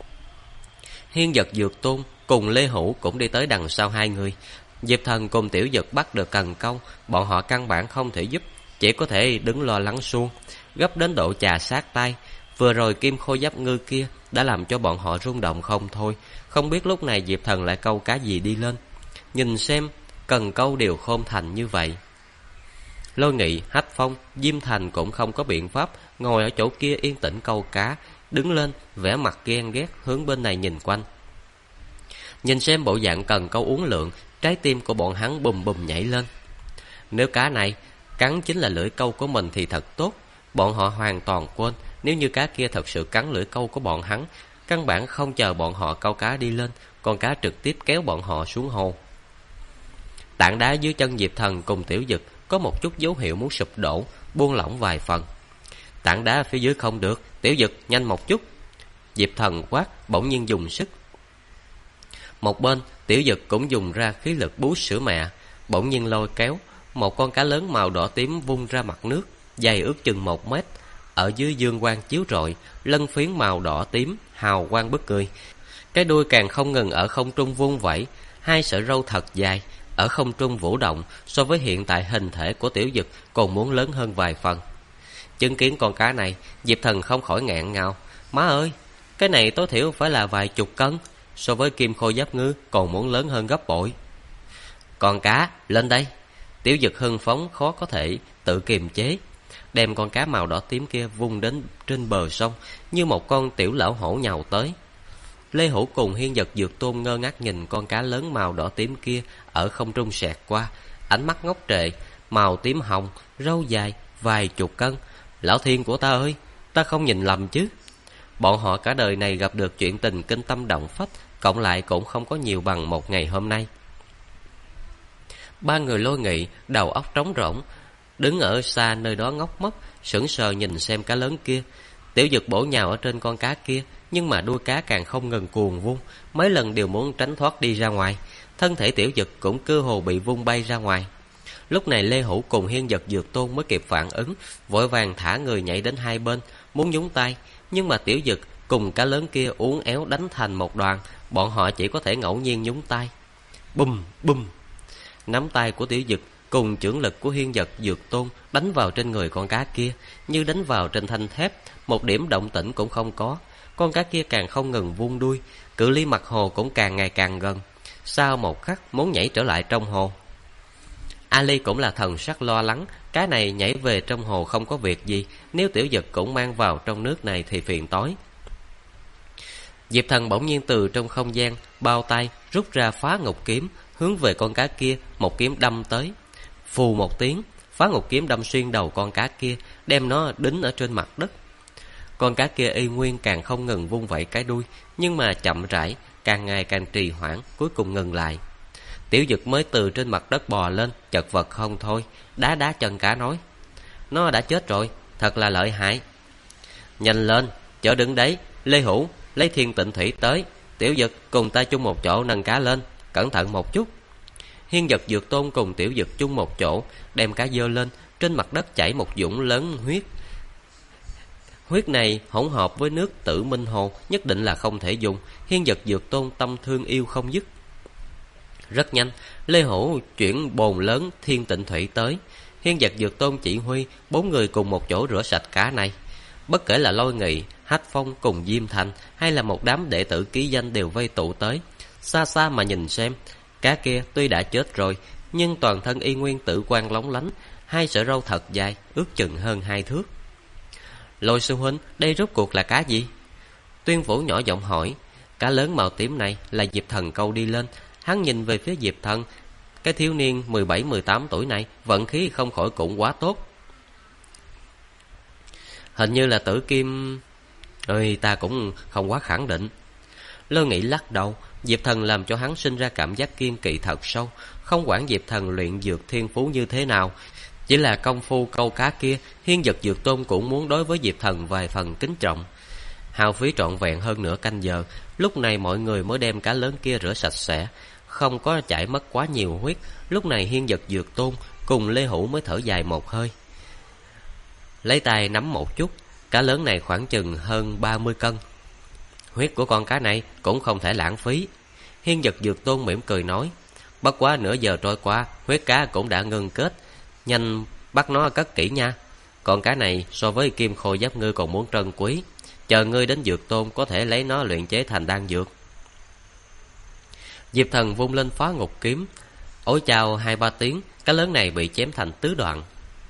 Hiên Vật Dược Tôn cùng Lê Hữu cũng đi tới đằng sau hai người. Diệp Thần cùng Tiểu Dực bắt được cần câu, bọn họ căn bản không thể giúp, chỉ có thể đứng lo lắng suông, gấp đến độ chà sát tay. Vừa rồi kim khôi giáp ngư kia đã làm cho bọn họ rung động không thôi, không biết lúc này Diệp Thần lại câu cá gì đi lên. Nhìn xem, cần câu đều khôn thành như vậy. Lôi Nghị, Hách Phong, Diêm Thành cũng không có biện pháp, ngồi ở chỗ kia yên tĩnh câu cá, đứng lên, vẻ mặt ghen ghét hướng bên này nhìn quanh. Nhìn xem bộ dạng cần câu uốn lượn, trái tim của bọn hắn bùm bùm nhảy lên. Nếu cá này cắn chính là lưỡi câu của mình thì thật tốt. Bọn họ hoàn toàn quên, nếu như cá kia thật sự cắn lưỡi câu của bọn hắn, căn bản không chờ bọn họ câu cá đi lên, con cá trực tiếp kéo bọn họ xuống hồ. Tảng đá dưới chân Diệp Thần cùng Tiểu Dực có một chút dấu hiệu muốn sụp đổ, buông lỏng vài phần. Tảng đá phía dưới không được, Tiểu Dực nhanh một chút. Diệp Thần quát, bỗng nhiên dùng sức. Một bên, Tiểu Dực cũng dùng ra khí lực bú sữa mẹ, bỗng nhiên lôi kéo một con cá lớn màu đỏ tím vung ra mặt nước, dày ước chừng 1 mét. Ở dưới dương quang chiếu rọi, lân phiến màu đỏ tím hào quang bức cười. Cái đuôi càng không ngừng ở không trung vung vẩy, hai sợi râu thật dài ở không trung vũ động, so với hiện tại hình thể của Tiểu Dực còn muốn lớn hơn vài phần. Chứng kiến con cá này, Diệp Thần không khỏi ngạn ngào. Má ơi, cái này tối thiểu phải là vài chục cân, so với kim khôi giáp ngư còn muốn lớn hơn gấp bội. Con cá, lên đây. Tiểu Dực hưng phấn khó có thể tự kiềm chế, đem con cá màu đỏ tím kia vung đến trên bờ sông, như một con tiểu lão hổ nhào tới. Lê Hữu cùng Hiên Dật Dược Tôn ngơ ngác nhìn con cá lớn màu đỏ tím kia ở không trung xẹt qua, ánh mắt ngốc trệ, màu tím hồng, râu dài, vài chục cân. Lão thiên của ta ơi, ta không nhìn lầm chứ? Bọn họ cả đời này gặp được chuyện tình kinh tâm động phách, cộng lại cũng không có nhiều bằng một ngày hôm nay. Ba người Lôi Nghị đầu óc trống rỗng, đứng ở xa nơi đó ngốc mốc, sững sờ nhìn xem cá lớn kia. Tiểu Dực bổ nhào ở trên con cá kia, nhưng mà đuôi cá càng không ngừng cuồng vung, mấy lần đều muốn tránh thoát đi ra ngoài. Thân thể Tiểu Dực cũng cơ hồ bị vung bay ra ngoài. Lúc này Lê Hữu cùng Hiên Dật Dược Tôn mới kịp phản ứng, vội vàng thả người nhảy đến hai bên, muốn nhúng tay. Nhưng mà Tiểu Dực cùng cá lớn kia uốn éo đánh thành một đoàn, bọn họ chỉ có thể ngẫu nhiên nhúng tay. Bùm bùm, nắm tay của Tiểu Dực cùng chưởng lực của Hiên Dật Dược Tôn đánh vào trên người con cá kia, như đánh vào trên thanh thép, một điểm động tĩnh cũng không có. Con cá kia càng không ngừng vung đuôi, cự ly mặt hồ cũng càng ngày càng gần. Sau một khắc muốn nhảy trở lại trong hồ. Ali cũng là thần sắc lo lắng, cái này nhảy về trong hồ không có việc gì, nếu Tiểu Dực cũng mang vào trong nước này thì phiền toái. Diệp Thần bỗng nhiên từ trong không gian bao tay rút ra Phá Ngục Kiếm, hướng về con cá kia một kiếm đâm tới. Phù một tiếng, Phá Ngục Kiếm đâm xuyên đầu con cá kia, đem nó đính ở trên mặt đất. Con cá kia y nguyên càng không ngừng vung vẩy cái đuôi, nhưng mà chậm rãi, càng ngày càng trì hoãn, cuối cùng ngừng lại. Tiểu Dực mới từ trên mặt đất bò lên, chật vật không thôi, đá đá chân cá nói: nó đã chết rồi, thật là lợi hại. Nhanh lên, chở đứng đấy. Lê Hữu, lấy Thiên Tịnh Thủy tới. Tiểu Dực cùng ta chung một chỗ nâng cá lên, cẩn thận một chút. Hiên Dật Dược Tôn cùng Tiểu Dực chung một chỗ, đem cá dơ lên. Trên mặt đất chảy một dũng lớn huyết. Huyết này hỗn hợp với nước Tử Minh Hồ, nhất định là không thể dùng. Hiên Dật Dược Tôn tâm thương yêu không dứt. Rất nhanh, Lê Hữu chuyển bồn lớn Thiên Tịnh Thủy tới. Hiên Dật Dược Tôn chỉ huy 4 người cùng một chỗ rửa sạch cá này. Bất kể là Lôi Nghị, Hách Phong cùng Diêm Thành, hay là một đám đệ tử ký danh đều vây tụ tới. Xa xa mà nhìn xem, cá kia tuy đã chết rồi, nhưng toàn thân y nguyên tử quang lóng lánh, hai sợi râu thật dài, ước chừng hơn 2 thước. Lôi sư huynh, đây rốt cuộc là cá gì? Tuyên Vũ nhỏ giọng hỏi. Cá lớn màu tím này là Diệp Thần câu đi lên. Hắn nhìn về phía Diệp Thần, cái thiếu niên 17-18 tuổi này vận khí không khỏi cũng quá tốt. Hình như là tử kim. Ta cũng không quá khẳng định. Lôi Nghị lắc đầu. Diệp Thần làm cho hắn sinh ra cảm giác kiên kỵ thật sâu. Không quản Diệp Thần luyện dược thiên phú như thế nào, chỉ là công phu câu cá kia, Hiên Dật Dược Tôn cũng muốn đối với Diệp Thần vài phần kính trọng. Hao phí trọn vẹn hơn nửa canh giờ, lúc này mọi người mới đem cá lớn kia rửa sạch sẽ, không có chảy mất quá nhiều huyết. Lúc này Hiên Dật Dược Tôn cùng Lê Hữu mới thở dài một hơi, lấy tay nắm một chút. Cá lớn này khoảng chừng hơn 30 cân. Huyết của con cá này cũng không thể lãng phí. Hiên Dật Dược Tôn mỉm cười nói. Bất quá nửa giờ trôi qua, huyết cá cũng đã ngưng kết. Nhanh bắt nó cất kỹ nha. Con cá này so với kim khôi giáp ngư còn muốn trân quý. Chờ ngươi đến Dược Tôn có thể lấy nó luyện chế thành đan dược. Diệp Thần vung lên Phá Ngục Kiếm, ối chao 2-3 tiếng, cá lớn này bị chém thành tứ đoạn.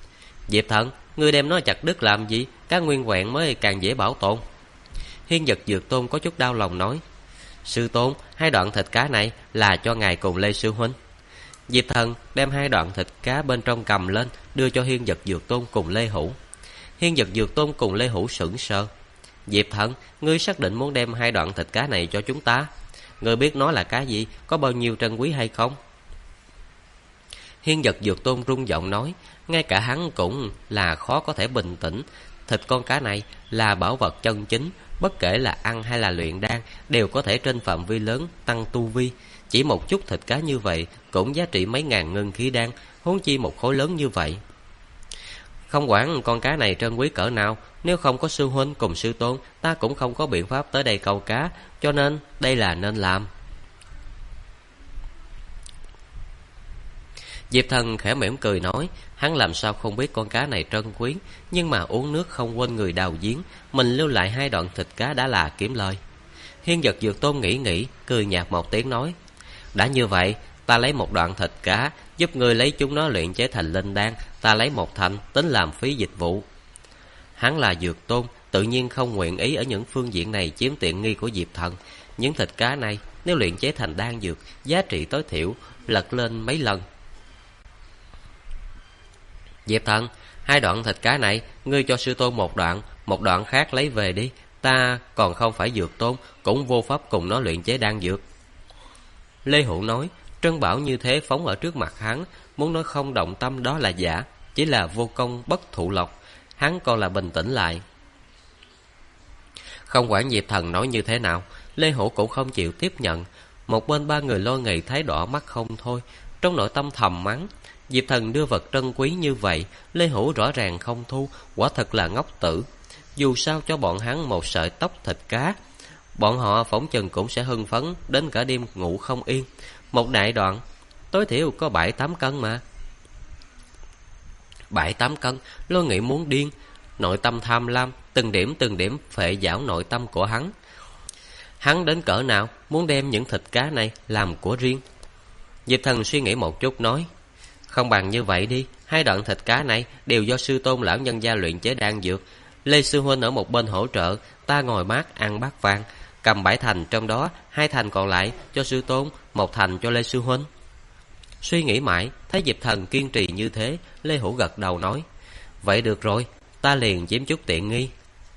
Diệp Thần, ngươi đem nó chặt đứt làm gì? Cá nguyên vẹn mới càng dễ bảo tồn. Hiên Dật Dược Tôn có chút đau lòng nói. Sư tôn, 2 đoạn thịt cá này là cho ngài cùng Lê sư huynh. Diệp Thần đem 2 đoạn thịt cá bên trong cầm lên, đưa cho Hiên Dật Dược Tôn cùng Lê Hữu. Hiên Dật Dược Tôn cùng Lê Hữu sững sờ. Diệp Thần, ngươi xác định muốn đem 2 đoạn thịt cá này cho chúng ta? Ngươi biết nó là cá gì, có bao nhiêu trân quý hay không? Hiên Dật Dược Tôn rung giọng nói, ngay cả hắn cũng là khó có thể bình tĩnh. Thịt con cá này là bảo vật chân chính, bất kể là ăn hay là luyện đan đều có thể trên phạm vi lớn tăng tu vi. Chỉ một chút thịt cá như vậy cũng giá trị mấy ngàn ngân khí đan, huống chi một khối lớn như vậy. Không quản con cá này trân quý cỡ nào, nếu không có sư huynh cùng sư tôn, ta cũng không có biện pháp tới đây câu cá, cho nên đây là nên làm. Diệp Thần khẽ mỉm cười nói, hắn làm sao không biết con cá này trân quý, nhưng mà uống nước không quên người đào giếng, mình lưu lại 2 đoạn thịt cá đã là kiếm lời. Hiên Dật Dược Tôn nghĩ, cười nhạt một tiếng nói, đã như vậy, ta lấy 1 đoạn thịt cá, giúp ngươi lấy chúng nó luyện chế thành linh đan, ta lấy 1 thành, tính làm phí dịch vụ. Hắn là Dược Tôn, tự nhiên không nguyện ý ở những phương diện này chiếm tiện nghi của Diệp Thần. Những thịt cá này, nếu luyện chế thành đan dược, giá trị tối thiểu lật lên mấy lần. Diệp Thần, 2 đoạn thịt cá này, ngươi cho sư tôn 1 đoạn khác lấy về đi. Ta còn không phải Dược Tôn, cũng vô pháp cùng nó luyện chế đan dược. Lê Hữu nói, trân bảo như thế phóng ở trước mặt hắn, muốn nói không động tâm đó là giả, chỉ là vô công bất thụ lộc. Hắn còn là bình tĩnh lại. Không quản Diệp Thần nói như thế nào, Lê Hữu cũng không chịu tiếp nhận. Một bên 3 người Lôi Nghị thấy đỏ mắt không thôi, trong nội tâm thầm mắng. Diệp Thần đưa vật trân quý như vậy, Lê Hữu rõ ràng không thu, quả thật là ngốc tử. Dù sao cho bọn hắn 1 sợi tóc thịt cá, bọn họ phỏng chừng cũng sẽ hưng phấn đến cả đêm ngủ không yên. 1 đại đoạn tối thiểu có 7-8 cân mà. 7-8 cân, Lôi Nghị muốn điên. Nội tâm tham lam, từng điểm phệ giảo nội tâm của hắn. Hắn đến cỡ nào muốn đem những thịt cá này làm của riêng. Diệp Thần suy nghĩ một chút nói, không bằng như vậy đi, 2 đoạn thịt cá này đều do sư tôn lão nhân gia luyện chế đan dược. Lê sư huynh ở một bên hỗ trợ, ta ngồi mát ăn bát vàng, cầm 7 thành, trong đó 2 thành còn lại cho sư tôn, 1 thành cho Lê sư huynh. Suy nghĩ mãi, thấy Diệp Thần kiên trì như thế, Lê Hữu gật đầu nói, vậy được rồi, ta liền chiếm chút tiện nghi.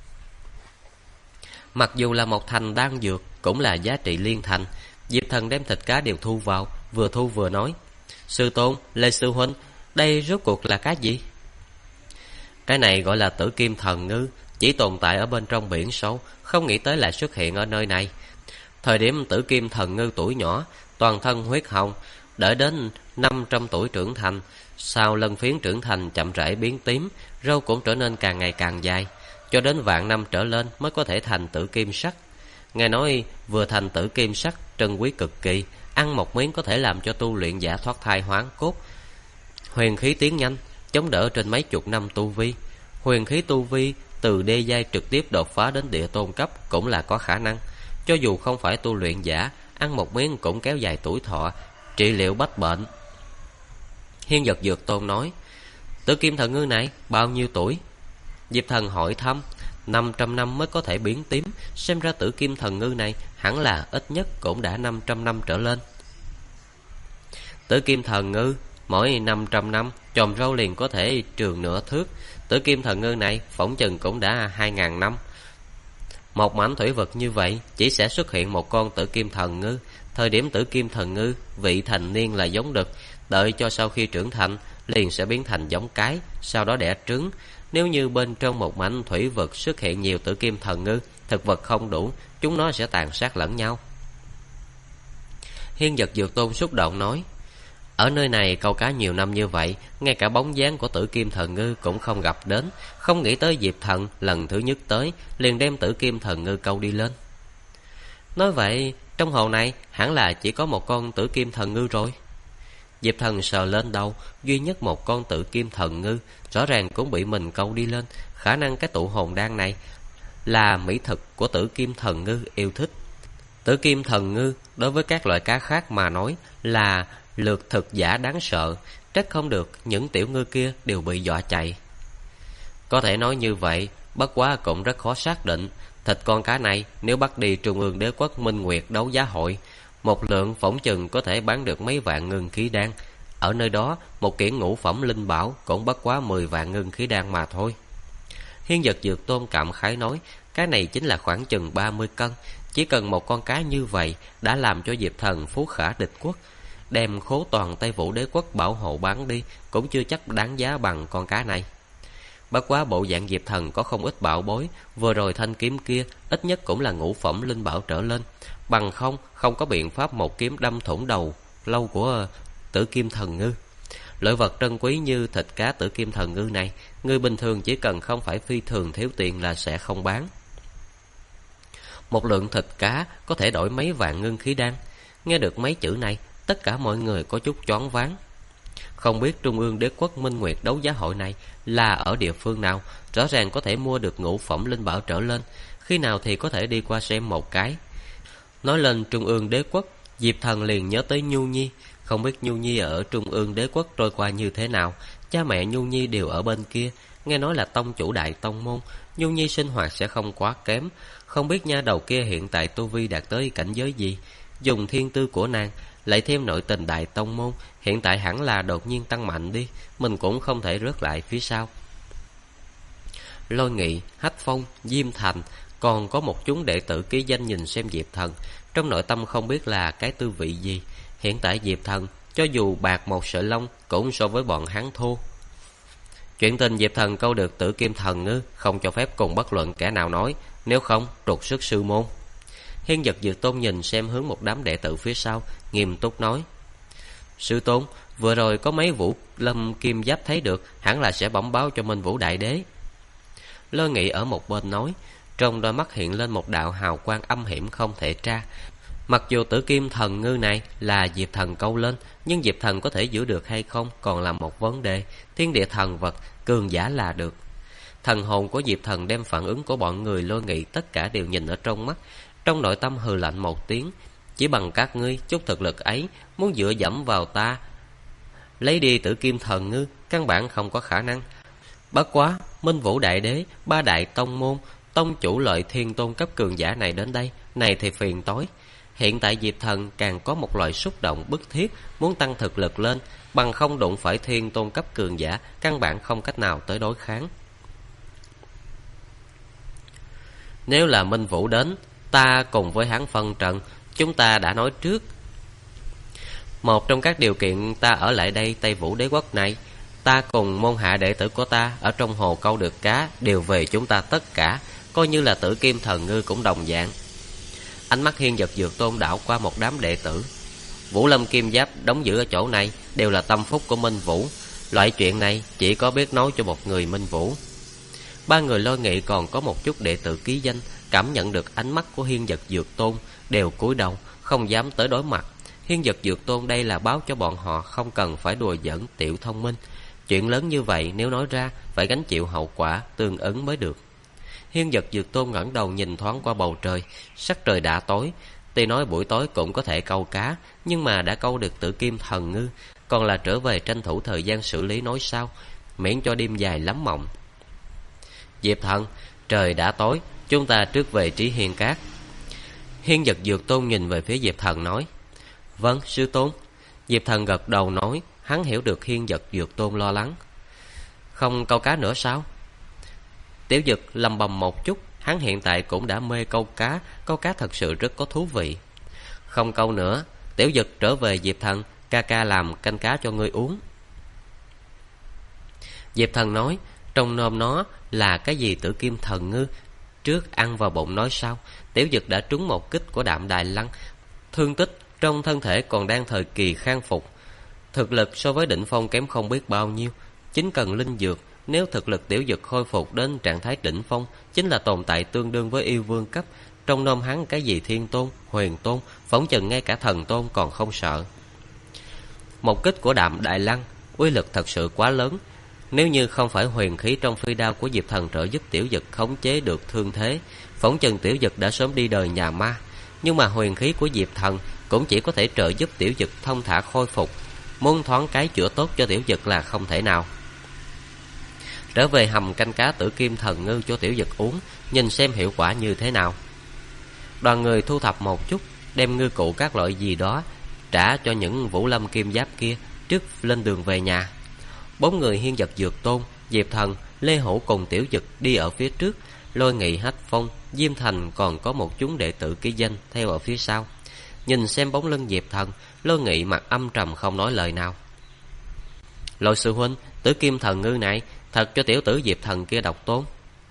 Mặc dù là 1 thành đan dược, cũng là giá trị liên thành. Diệp Thần đem thịt cá đều thu vào, vừa thu vừa nói, sư tôn, Lê sư huynh, đây rốt cuộc là cá gì? Cái này gọi là Tử Kim Thần Ngư, chỉ tồn tại ở bên trong biển sâu, không nghĩ tới lại xuất hiện ở nơi này. Thời điểm Tử Kim Thần Ngư tuổi nhỏ, toàn thân huyết hồng, đợi đến 500 tuổi trưởng thành, sau lân phiến trưởng thành chậm rãi biến tím, râu cũng trở nên càng ngày càng dài, cho đến vạn năm trở lên mới có thể thành tử kim sắc. Nghe nói vừa thành tử kim sắc trân quý cực kỳ, ăn một miếng có thể làm cho tu luyện giả thoát thai hoán cốt, huyền khí tiến nhanh, chống đỡ trên mấy chục năm tu vi. Huyền khí tu vi từ đê giai trực tiếp đột phá đến địa tôn cấp cũng là có khả năng. Cho dù không phải tu luyện giả, ăn một miếng cũng kéo dài tuổi thọ, trị liệu bách bệnh. Hiên Dật Dược Tôn nói, Tử Kim Thần Ngư này bao nhiêu tuổi? Diệp Thần hỏi thăm, 500 năm mới có thể biến tím, xem ra Tử Kim Thần Ngư này hẳn là ít nhất cũng đã 500 năm trở lên. Tử Kim Thần Ngư mỗi 500 năm chòm râu liền có thể trường nửa thước. Tử Kim Thần Ngư này phỏng chừng cũng đã 2000 năm. Một mảnh thủy vực như vậy chỉ sẽ xuất hiện một con Tử Kim Thần Ngư. Thời điểm Tử Kim Thần Ngư vị thành niên là giống đực, đợi cho sau khi trưởng thành liền sẽ biến thành giống cái, sau đó đẻ trứng. Nếu như bên trong một mảnh thủy vực xuất hiện nhiều Tử Kim Thần Ngư, thực vật không đủ, chúng nó sẽ tàn sát lẫn nhau. Hiên Dật Dược Tôn xúc động nói, ở nơi này câu cá nhiều năm như vậy, ngay cả bóng dáng của Tử Kim Thần Ngư cũng không gặp đến. Không nghĩ tới Diệp Thần lần thứ nhất tới liền đem Tử Kim Thần Ngư câu đi lên. Nói vậy trong hồ này hẳn là chỉ có một con Tử Kim Thần Ngư rồi. Diệp Thần sờ lên đầu, duy nhất một con Tử Kim Thần Ngư, rõ ràng cũng bị mình câu đi lên. Khả năng cái tụ hồn đan này là mỹ thực của Tử Kim Thần Ngư yêu thích. Tử Kim Thần Ngư đối với các loại cá khác mà nói là lược thực giả đáng sợ, trách không được những tiểu ngư kia đều bị dọa chạy. Có thể nói như vậy, bất quá cũng rất khó xác định. Thịt con cá này nếu bắt đi Trung ương Đế quốc Minh Nguyệt đấu giá hội, một lượng phỏng chừng có thể bán được mấy vạn ngân khí đan. Ở nơi đó, một kiện ngũ phẩm linh bảo cũng bất quá 10 vạn ngân khí đan mà thôi. Hiên Dật Dược Tôn cảm khái nói, cái này chính là khoảng chừng 30 cân. Chỉ cần một con cá như vậy đã làm cho Diệp Thần phú khả địch quốc. Đem khố toàn Tây Vũ Đế quốc bảo hộ bán đi cũng chưa chắc đáng giá bằng con cá này. Bất quá bộ dạng Diệp Thần có không ít bảo bối, vừa rồi thanh kiếm kia ít nhất cũng là ngũ phẩm linh bảo trở lên, bằng không có biện pháp một kiếm đâm thủng đầu lâu của Tử Kim Thần Ngư. Loại vật trân quý như thịt cá Tử Kim Thần Ngư này, người bình thường chỉ cần không phải phi thường thiếu tiền là sẽ không bán. Một lượng thịt cá có thể đổi mấy vạn ngân khí đan. Nghe được mấy chữ này, tất cả mọi người có chút choáng váng. Không biết Trung ương Đế quốc Minh Nguyệt đấu giá hội này là ở địa phương nào, rõ ràng có thể mua được ngũ phẩm linh bảo trở lên, khi nào thì có thể đi qua xem một cái. Nói lên Trung ương Đế quốc, Diệp Thần liền nhớ tới Nhu Nhi. Không biết Nhu Nhi ở Trung ương Đế quốc trôi qua như thế nào. Cha mẹ Nhu Nhi đều ở bên kia, nghe nói là tông chủ đại tông môn, Nhu Nhi sinh hoạt sẽ không quá kém. Không biết nha đầu kia hiện tại tu vi đạt tới cảnh giới gì. Dùng thiên tư của nàng lại thêm nội tình đại tông môn, hiện tại hẳn là đột nhiên tăng mạnh đi, mình cũng không thể rớt lại phía sau. Lôi Nghị, Hách Phong, Diêm Thành, còn có một chúng đệ tử ký danh nhìn xem Diệp Thần, trong nội tâm không biết là cái tư vị gì. Hiện tại Diệp Thần cho dù bạc một sợi lông cũng so với bọn hắn thua. Chuyện tình Diệp Thần câu được Tử Kim Thần Ngư không cho phép cùng bất luận kẻ nào nói, nếu không trục xuất sư môn. Hiên Dật Dược Tôn nhìn xem hướng một đám đệ tử phía sau, nghiêm túc nói: Sư tôn, vừa rồi có mấy Vũ Lâm Kim Giáp thấy được, hẳn là sẽ bẩm báo cho Minh Vũ Đại Đế. Lôi Nghị ở một bên nói, trong đôi mắt hiện lên một đạo hào quang âm hiểm không thể tra. Mặc dù Tử Kim Thần Ngư này là Diệp Thần câu lên, nhưng Diệp Thần có thể giữ được hay không còn là một vấn đề. Thiên địa thần vật, cường giả là được. Thần hồn của Diệp Thần đem phản ứng của bọn người Lôi Nghị tất cả đều nhìn ở trong mắt. Trong nội tâm hừ lạnh một tiếng, chỉ bằng các ngươi chút thực lực ấy, muốn dựa dẫm vào ta lấy đi Tử Kim Thần Ngư, căn bản không có khả năng. Bất quá Minh Vũ Đại Đế, ba đại tông môn, tông chủ Lợi Thiên Tôn cấp cường giả này đến đây, này thì phiền tối. Hiện tại Diệp Thần càng có một loại xúc động bức thiết, muốn tăng thực lực lên, bằng không đụng phải Thiên Tôn cấp cường giả, căn bản không cách nào tới đối kháng. Nếu là Minh Vũ đến, ta cùng với hắn phân trận, chúng ta đã nói trước. Một trong các điều kiện ta ở lại đây Tây Vũ Đế quốc này, ta cùng môn hạ đệ tử của ta ở trong hồ câu được cá đều về chúng ta tất cả, coi như là Tử Kim Thần Ngư cũng đồng dạng. Ánh mắt Hiên Dật Dược Tôn đảo qua một đám đệ tử. Vũ Lâm Kim Giáp đóng giữ ở chỗ này đều là tâm phúc của Minh Vũ, loại chuyện này chỉ có biết nói cho một người Minh Vũ. Ba người Lôi Nghị còn có một chút đệ tử ký danh cảm nhận được ánh mắt của Hiên Dật Dược Tôn, đều cúi đầu không dám tới đối mặt. Hiên Dật Dược Tôn đây là báo cho bọn họ không cần phải đùa giỡn tiểu thông minh. Chuyện lớn như vậy nếu nói ra phải gánh chịu hậu quả tương ứng mới được. Hiên Dật Dược Tôn ngẩng đầu nhìn thoáng qua bầu trời, sắc trời đã tối. Tuy nói buổi tối cũng có thể câu cá, nhưng mà đã câu được Tử Kim Thần Ngư, còn là trở về tranh thủ thời gian xử lý nói sao, miễn cho đêm dài lắm mộng. Diệp Thần, trời đã tối, chúng ta trước về Trí Hiên Cát. Hiên Dật Dược Tôn nhìn về phía Diệp Thần nói: Vâng, sư tôn. Diệp Thần gật đầu nói, hắn hiểu được Hiên Dật Dược Tôn lo lắng. Không câu cá nữa sao? Tiểu Dật lầm bầm một chút, hắn hiện tại cũng đã mê câu cá thật sự rất có thú vị. Không câu nữa, Tiểu Dật trở về Diệp Thần, ca ca làm canh cá cho ngươi uống. Diệp Thần nói, trong nôm nó là cái gì Tử Kim Thần Ngư, trước ăn vào bụng nói sau. Tiểu Dật đã trúng một kích của Đạm Đài Lăng, thương tích trong thân thể còn đang thời kỳ khang phục, thực lực so với đỉnh phong kém không biết bao nhiêu, chính cần linh dược. Nếu thực lực Tiểu Dật khôi phục đến trạng thái đỉnh phong, chính là tồn tại tương đương với yêu vương cấp. Trong nôm hắn cái gì Thiên Tôn, Huyền Tôn, phỏng chừng ngay cả Thần Tôn còn không sợ. Một kích của Đạm Đài Lăng uy lực thật sự quá lớn. Nếu như không phải huyền khí trong phi đao của Diệp Thần trợ giúp Tiểu Dật khống chế được thương thế, phỏng chừng Tiểu Dật đã sớm đi đời nhà ma. Nhưng mà huyền khí của Diệp Thần cũng chỉ có thể trợ giúp Tiểu Dật thông thả khôi phục, muốn thoáng cái chữa tốt cho Tiểu Dật là không thể nào. trở về hầm canh cá Tử Kim Thần Ngư cho Tiểu Dực uống, nhìn xem hiệu quả như thế nào. Đoàn người thu thập một chút, đem ngư cụ các loại gì đó trả cho những Vũ Lâm Kim Giáp kia trước lên đường về nhà. 4 người Hiên Vật Dược Tôn, Diệp Thần, Lê Hữu cùng Tiểu Dực đi ở phía trước, Lôi Nghị, Hách Phong, Diêm Thành còn có một chúng đệ tử ký danh theo ở phía sau. Nhìn xem bóng lưng Diệp Thần, Lôi Nghị mặt âm trầm không nói lời nào. Lôi sư huynh, Tử Kim Thần Ngư này thật cho tiểu tử Diệp Thần kia độc tốn.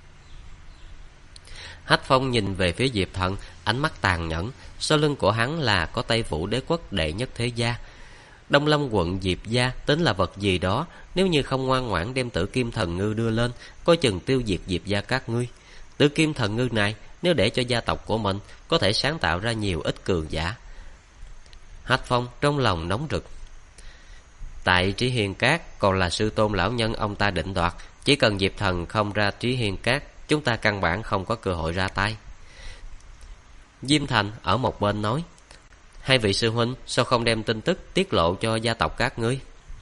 Hách Phong nhìn về phía Diệp Thần, ánh mắt tàn nhẫn. Sau lưng của hắn là có Tây Vũ Đế quốc đệ nhất thế gia. Đông Lâm quận Diệp gia tính là vật gì đó, nếu như không ngoan ngoãn đem Tử Kim Thần Ngư đưa lên, coi chừng tiêu diệt Diệp gia các ngươi. Tử Kim Thần Ngư này nếu để cho gia tộc của mình, có thể sáng tạo ra nhiều ít cường giả. Hách Phong trong lòng nóng rực. Tại Trí Hiên Cát còn là sư tôn lão nhân ông ta định đoạt, chỉ cần Diệp Thần không ra Trí Hiên Cát, chúng ta căn bản không có cơ hội ra tay. Diêm Thành ở một bên nói, hai vị sư huynh sao không đem tin tức tiết lộ cho gia tộc các ngươi?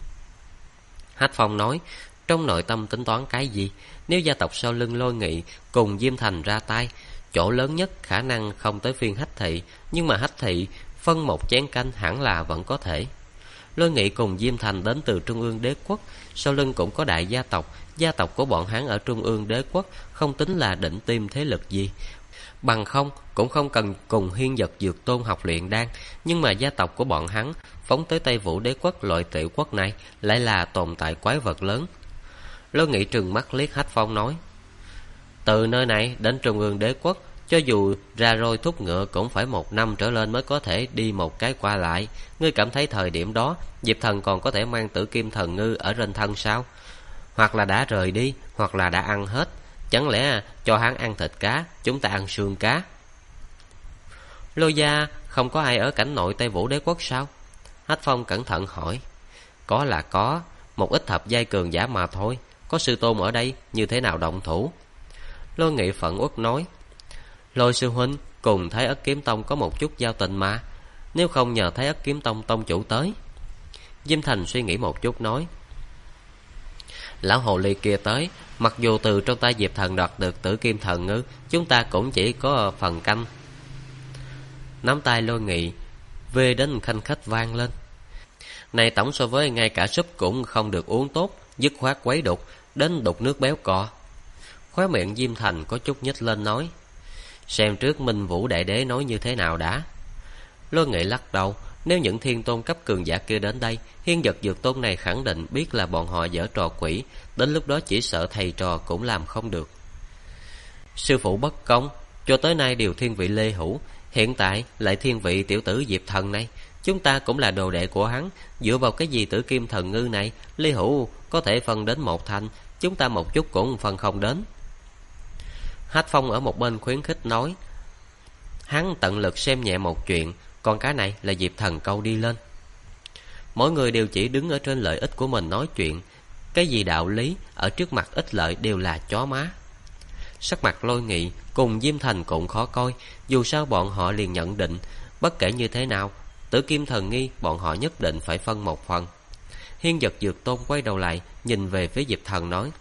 Hách Phong nói, trong nội tâm tính toán cái gì? Nếu gia tộc sau lưng Lôi Nghị cùng Diêm Thành ra tay, chỗ lớn nhất khả năng không tới phiên Hách Thị, nhưng mà Hách Thị phân một chén canh hẳn là vẫn có thể. Lôi Nghị cùng Diêm Thành đến từ Trung ương Đế quốc, sau lưng cũng có đại gia tộc của bọn hắn ở Trung ương Đế quốc không tính là đỉnh tiêm thế lực gì, bằng không cũng không cần cùng Hiên Vật Dược Tôn học luyện đan. Nhưng mà gia tộc của bọn hắn phóng tới Tây Vũ Đế quốc loại tiểu quốc này lại là tồn tại quái vật lớn. Lôi Nghị trừng mắt liếc Hách Phong nói, từ nơi này đến Trung ương Đế quốc, cho dù ra roi thúc ngựa cũng phải 1 năm trở lên mới có thể đi một cái qua lại. Ngươi cảm thấy thời điểm đó Diệp Thần còn có thể mang Tử Kim Thần Ngư ở trên thân sao? Hoặc là đã rời đi, hoặc là đã ăn hết. Chẳng lẽ cho hắn ăn thịt cá, chúng ta ăn xương cá? Lôi gia không có ai ở cảnh nội Tây Vũ Đế quốc sao? Hách Phong cẩn thận hỏi. Có là có, một ít thập giai cường giả mà thôi. Có sư tôn ở đây, như thế nào động thủ? Lôi Nghị phẫn uất nói, Lôi sư huynh cùng Thái Ất Kiếm Tông có một chút giao tình mà, nếu không nhờ Thái Ất Kiếm Tông tông chủ tới. Diêm Thành suy nghĩ một chút nói, lão hồ ly kia tới, mặc dù từ trong tay Diệp Thần đoạt được Tử Kim Thần Ngư, chúng ta cũng chỉ có phần canh. Nắm tay Lôi Nghị về đến khanh khách vang lên. Này tổng so với ngay cả súp cũng không được uống tốt, dứt khoát quấy đục, đến đục nước béo cò. Khóe miệng Diêm Thành có chút nhếch lên nói, xem trước Minh Vũ Đại Đế nói như thế nào đã. Lôi Nghị lắc đầu, nếu những thiên tôn cấp cường giả kia đến đây, Hiên Vật Dược Tôn này khẳng định biết là bọn họ giở trò quỷ, đến lúc đó chỉ sợ thầy trò cũng làm không được. Sư phụ bất công, cho tới nay đều thiên vị Lê Hữu, hiện tại lại thiên vị tiểu tử Diệp Thần này. Chúng ta cũng là đồ đệ của hắn, dựa vào cái gì Tử Kim Thần Ngư này Lê Hữu có thể phân đến một thành, chúng ta một chút cũng phân không đến. Hách Phong ở một bên khuyến khích nói, hắn tận lực xem nhẹ một chuyện, còn cái này là Diệp Thần câu đi lên. Mỗi người đều chỉ đứng ở trên lợi ích của mình nói chuyện, cái gì đạo lý ở trước mặt ích lợi đều là chó má. Sắc mặt Lôi Nghị cùng Diêm Thành cũng khó coi, dù sao bọn họ liền nhận định, bất kể như thế nào, Tử Kim Thần Nghi bọn họ nhất định phải phân một phần. Hiên Vật Dược Tôn quay đầu lại, nhìn về phía Diệp Thần nói,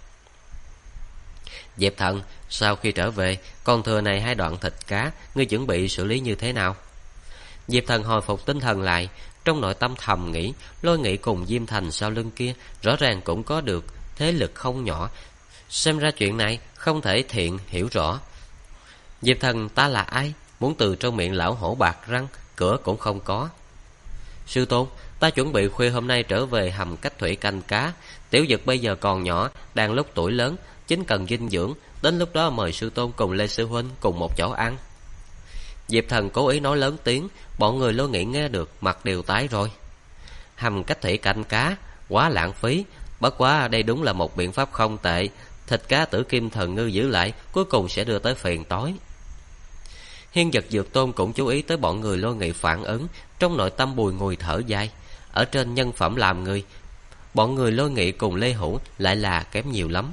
Diệp Thần, sau khi trở về, còn thừa này 2 đoạn thịt cá, ngươi chuẩn bị xử lý như thế nào? Diệp Thần hồi phục tinh thần lại, trong nội tâm thầm nghĩ, Lôi Nghị cùng Diêm Thành sau lưng kia rõ ràng cũng có được thế lực không nhỏ, xem ra chuyện này không thể thiện hiểu rõ. Diệp Thần ta là ai? Muốn từ trong miệng lão hổ bạc răng, cửa cũng không có. Sư tôn, ta chuẩn bị khuya hôm nay trở về hầm cách thủy canh cá. Tiểu Dực bây giờ còn nhỏ, đang lúc tuổi lớn, chính cần dinh dưỡng, đến lúc đó mời sư tôn cùng Lê sư huynh cùng một chỗ ăn. Diệp Thần cố ý nói lớn tiếng, bọn người Lôi Nghị nghe được mặt đều tái rồi. Hầm cách thủy canh cá, quá lãng phí, bất quá đây đúng là một biện pháp không tệ. Thịt cá Tử Kim Thần Ngư giữ lại, cuối cùng sẽ đưa tới phiền toái. Hiên Vật Dược Tôn cũng chú ý tới bọn người Lôi Nghị phản ứng, trong nội tâm bùi ngùi thở dài. Ở trên nhân phẩm làm người, bọn người Lôi Nghị cùng Lê Hữu lại là kém nhiều lắm.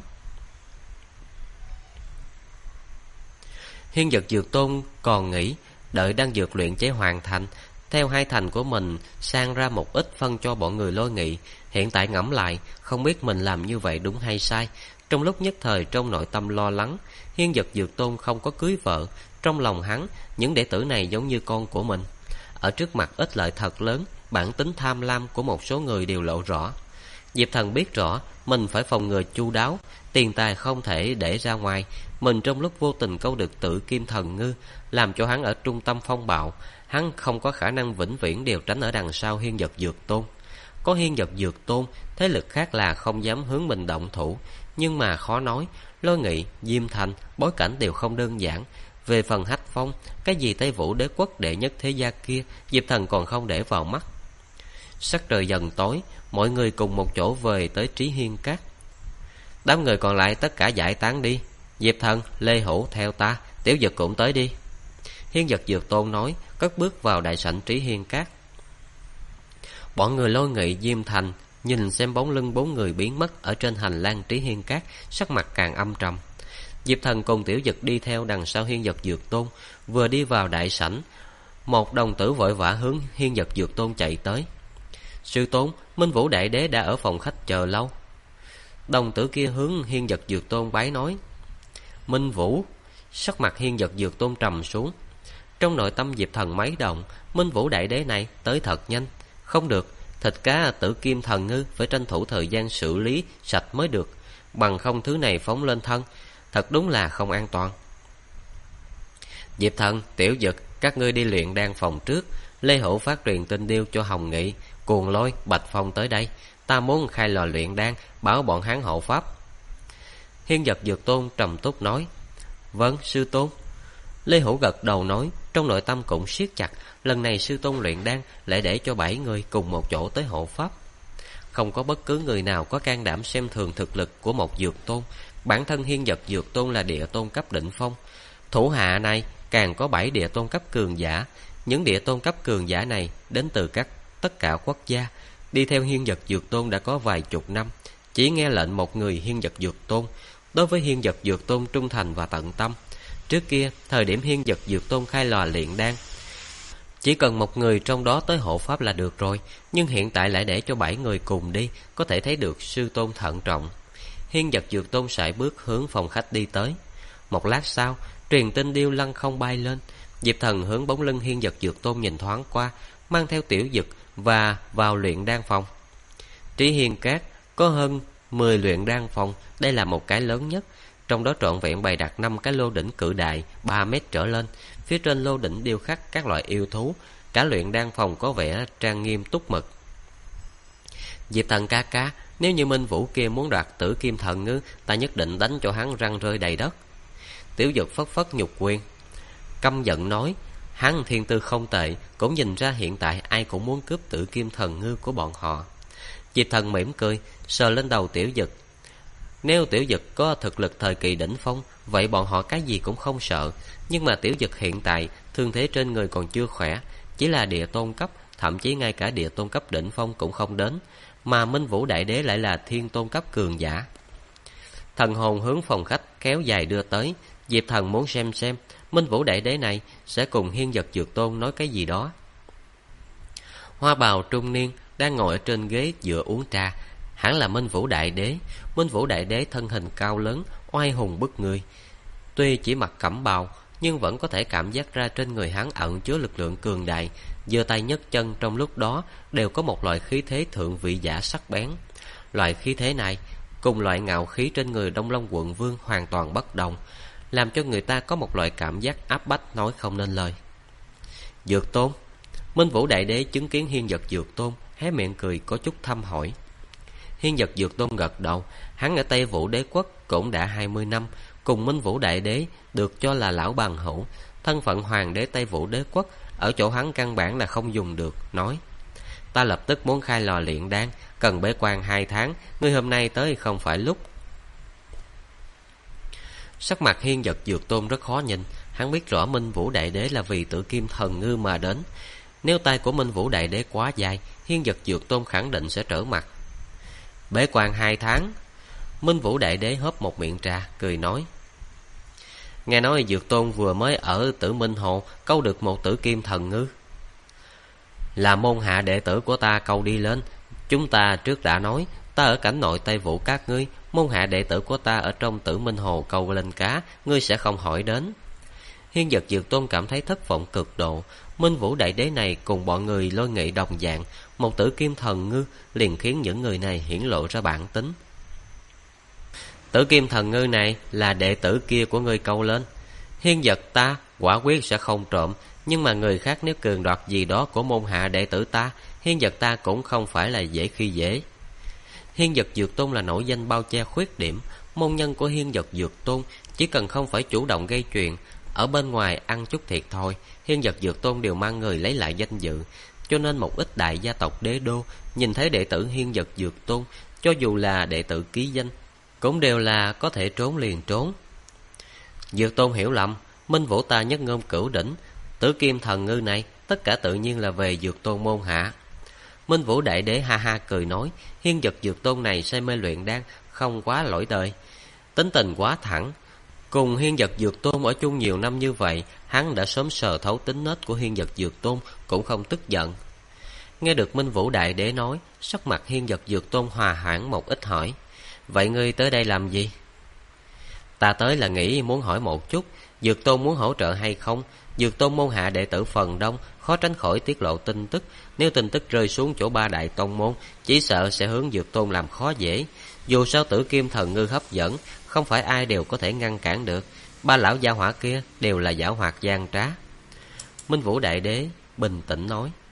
Hiên Vật Dược Tôn còn nghĩ đợi đan dược luyện chế hoàn thành, theo 2 thành của mình sang ra một ít phân cho bọn người Lôi Nghị. Hiện tại ngẫm lại, không biết mình làm như vậy đúng hay sai. Trong lúc nhất thời trong nội tâm lo lắng, Hiên Dật Dược Tôn không có cưới vợ. Trong lòng hắn, những đệ tử này giống như con của mình. Ở trước mặt ích lợi thật lớn, bản tính tham lam của một số người đều lộ rõ. Diệp Thần biết rõ mình phải phòng ngừa chu đáo, tiền tài không thể để ra ngoài. Mình trong lúc vô tình câu được Tử Kim Thần Ngư, làm cho hắn ở trung tâm phong bạo. Hắn không có khả năng vĩnh viễn đều tránh ở đằng sau Hiên Dật Dược Tôn. Có Hiên Dật Dược Tôn, thế lực khác là không dám hướng mình động thủ. Nhưng mà khó nói, Lôi Nghị, Diêm Thành, bối cảnh đều không đơn giản. Về phần Hách Phong, cái gì Tây Vũ đế quốc đệ nhất thế gia kia, Diệp Thần còn không để vào mắt. Sắc trời dần tối, mọi người cùng một chỗ về tới Trí Hiên Các. Đám người còn lại tất cả giải tán đi. Diệp Thần, Lê Hữu theo ta, Tiểu Dực cũng tới đi. Hiên Dật Dược Tôn nói, cất bước vào đại sảnh Trí Hiên Các. Bọn người Lôi Nghị, Diêm Thành nhìn xem bóng lưng 4 người biến mất ở trên hành lang Trí Hiên Các, sắc mặt càng âm trầm. Diệp Thần cùng Tiểu Dực đi theo đằng sau Hiên Dật Dược Tôn. Vừa đi vào đại sảnh, một đồng tử vội vã hướng Hiên Dật Dược Tôn chạy tới. Sư tôn, Minh Vũ Đại Đế đã ở phòng khách chờ lâu. Đồng tử kia hướng Hiên Dật Dược Tôn bái nói. Minh Vũ. Sắc mặt Hiên Dật Dược Tôn trầm xuống. Trong nội tâm Diệp Thần mấy động, Minh Vũ Đại Đế này tới thật nhanh. Không được, thịt cá Tử Kim Thần Ngư phải tranh thủ thời gian xử lý sạch mới được, bằng không thứ này phóng lên thân, thật đúng là không an toàn. Diệp Thần, Tiểu Dực, các ngươi đi luyện đan phòng trước. Lê Hữu phát truyền tin điêu cho Hồng Nghị, Cuồng Lôi, Bạch Phong tới đây. Ta muốn khai lò luyện đan, bảo bọn hắn hộ pháp. Hiên Dật Dược Tôn trầm túc nói. Vâng, sư tôn. Lê Hữu gật đầu nói, trong nội tâm cũng siết chặt. Lần này sư tôn luyện đan lại để cho 7 người cùng một chỗ tới hộ pháp. Không có bất cứ người nào có can đảm xem thường thực lực của một dược tôn. Bản thân Hiên Dật Dược Tôn là địa tôn cấp đỉnh phong, thủ hạ này càng có 7 địa tôn cấp cường giả. Những địa tôn cấp cường giả này đến từ tất cả quốc gia, đi theo Hiên Dật Dược Tôn đã có vài chục năm, chỉ nghe lệnh một người Hiên Dật Dược Tôn. Đối với Hiên Dật Dược Tôn trung thành và tận tâm. Trước kia, thời điểm Hiên Dật Dược Tôn khai lò luyện đan, chỉ cần một người trong đó tới hộ pháp là được rồi. Nhưng hiện tại lại để cho 7 người cùng đi, có thể thấy được sư tôn thận trọng. Hiên Dật Dược Tôn sải bước hướng phòng khách đi tới. Một lát sau, truyền tin điêu lăng không bay lên. Diệp Thần hướng bóng lưng Hiên Dật Dược Tôn nhìn thoáng qua, mang theo Tiểu Dực và vào luyện đan phòng. Trí Hiên Các có hơn 10 luyện đan phòng, đây là một cái lớn nhất. Trong đó trọn vẹn bày đặt 5 cái lô đỉnh cự đại 3 mét trở lên. Phía trên lô đỉnh điêu khắc các loại yêu thú. Cả luyện đan phòng có vẻ trang nghiêm túc mực. Diệp Thần ca ca, nếu như Minh Vũ kia muốn đoạt Tử Kim Thần Ngư, ta nhất định đánh cho hắn răng rơi đầy đất. Tiểu Dực phất phất nhục quyền, căm giận nói. Hắn thiên tư không tệ, cũng nhìn ra hiện tại ai cũng muốn cướp Tử Kim Thần Ngư của bọn họ. Diệp Thần mỉm cười, sờ lên đầu Tiểu Dực. Nếu Tiểu Dực có thực lực thời kỳ đỉnh phong, vậy bọn họ cái gì cũng không sợ. Nhưng mà Tiểu Dực hiện tại thương thế trên người còn chưa khỏe, chỉ là địa tôn cấp, thậm chí ngay cả địa tôn cấp đỉnh phong cũng không đến. Mà Minh Vũ Đại Đế lại là thiên tôn cấp cường giả. Thần hồn hướng phòng khách kéo dài đưa tới. Diệp Thần muốn xem Minh Vũ Đại Đế này sẽ cùng Hiên Dật Dược Tôn nói cái gì đó. Hoa bào trung niên đang ngồi ở trên ghế dựa uống trà, hẳn là Minh Vũ Đại Đế. Minh Vũ Đại Đế thân hình cao lớn, oai hùng bức người. Tuy chỉ mặc cẩm bào, nhưng vẫn có thể cảm giác ra trên người hắn ẩn chứa lực lượng cường đại. Giơ tay nhấc chân trong lúc đó đều có một loại khí thế thượng vị giả sắc bén. Loại khí thế này cùng loại ngạo khí trên người Đông Long Quận Vương hoàn toàn bất đồng, làm cho người ta có một loại cảm giác áp bách nói không nên lời. Dược Tôn. Minh Vũ Đại Đế chứng kiến Hiên Dật Dược Tôn, hé miệng cười có chút thăm hỏi. Hiên Dật Dược Tôn gật đầu. Hắn ở Tây Vũ Đế quốc cũng đã 20 năm, cùng Minh Vũ Đại Đế được cho là lão bằng hữu. Thân phận hoàng đế Tây Vũ Đế quốc ở chỗ hắn căn bản là không dùng được. Nói, ta lập tức muốn khai lò luyện đan, cần bế quan 2 tháng, ngươi hôm nay tới không phải lúc. Sắc mặt Hiên Dật Dược Tôn rất khó nhìn. Hắn biết rõ Minh Vũ Đại Đế là vì Tử Kim Thần Ngư mà đến. Nếu tay của Minh Vũ Đại Đế quá dài, Hiên Dật Dược Tôn khẳng định sẽ trở mặt. Bế quan 2 tháng. Minh Vũ Đại Đế hớp một miệng trà, cười nói. Nghe nói Dược Tôn vừa mới ở Tử Minh Hồ câu được một Tử Kim Thần Ngư. Là môn hạ đệ tử của ta câu đi lên. Chúng ta trước đã nói, ta ở cảnh nội Tây Vũ các ngươi, Môn hạ đệ tử của ta ở trong Tử Minh Hồ câu lên cá, ngươi sẽ không hỏi đến. Hiên Dật Dược Tôn cảm thấy thất vọng cực độ. Minh Vũ Đại Đế này cùng bọn người Lôi Nghị đồng dạng, một Tử Kim Thần Ngư liền khiến những người này hiển lộ ra bản tính. Tử Kim Thần Ngư này là đệ tử kia của ngươi câu lên. Hiên Dật ta quả quyết sẽ không trộm, nhưng mà người khác nếu cường đoạt gì đó của môn hạ đệ tử ta, Hiên Dật ta cũng không phải là dễ khi dễ. Hiên Dật Dược Tôn là nổi danh bao che khuyết điểm. Môn nhân của Hiên Dật Dược Tôn chỉ cần không phải chủ động gây chuyện, ở bên ngoài ăn chút thiệt thôi, Hiên Dật Dược Tôn đều mang người lấy lại danh dự. Cho nên một ít đại gia tộc đế đô nhìn thấy đệ tử Hiên Dật Dược Tôn, cho dù là đệ tử ký danh, cũng đều là có thể trốn liền trốn. Dược Tôn hiểu lầm, Minh Vũ ta nhất ngôn cửu đỉnh, Tử Kim Thần Ngư này tất cả tự nhiên là về Dược Tôn môn hạ. Minh Vũ Đại Đế ha ha cười nói, Hiên Dật Dược Tôn này say mê luyện đan, không quá lỗi đời, tính tình quá thẳng. Cùng Hiên Dật Dược Tôn ở chung nhiều năm như vậy, hắn đã sớm sờ thấu tính nết của Hiên Dật Dược Tôn, cũng không tức giận. Nghe được Minh Vũ Đại Đế nói, sắc mặt Hiên Dật Dược Tôn hòa hoãn một ít hỏi, vậy ngươi tới đây làm gì? Ta tới là nghĩ muốn hỏi một chút, Dược Tôn muốn hỗ trợ hay không? Dược Tôn môn hạ đệ tử phần đông, khó tránh khỏi tiết lộ tin tức. Nếu tin tức rơi xuống chỗ ba đại tông môn, chỉ sợ sẽ hướng Dược Tôn làm khó dễ. Dù sao Tử Kim Thần Ngư hấp dẫn, không phải ai đều có thể ngăn cản được. Ba lão gia hỏa kia đều là giảo hoạt gian trá. Minh Vũ Đại Đế bình tĩnh nói.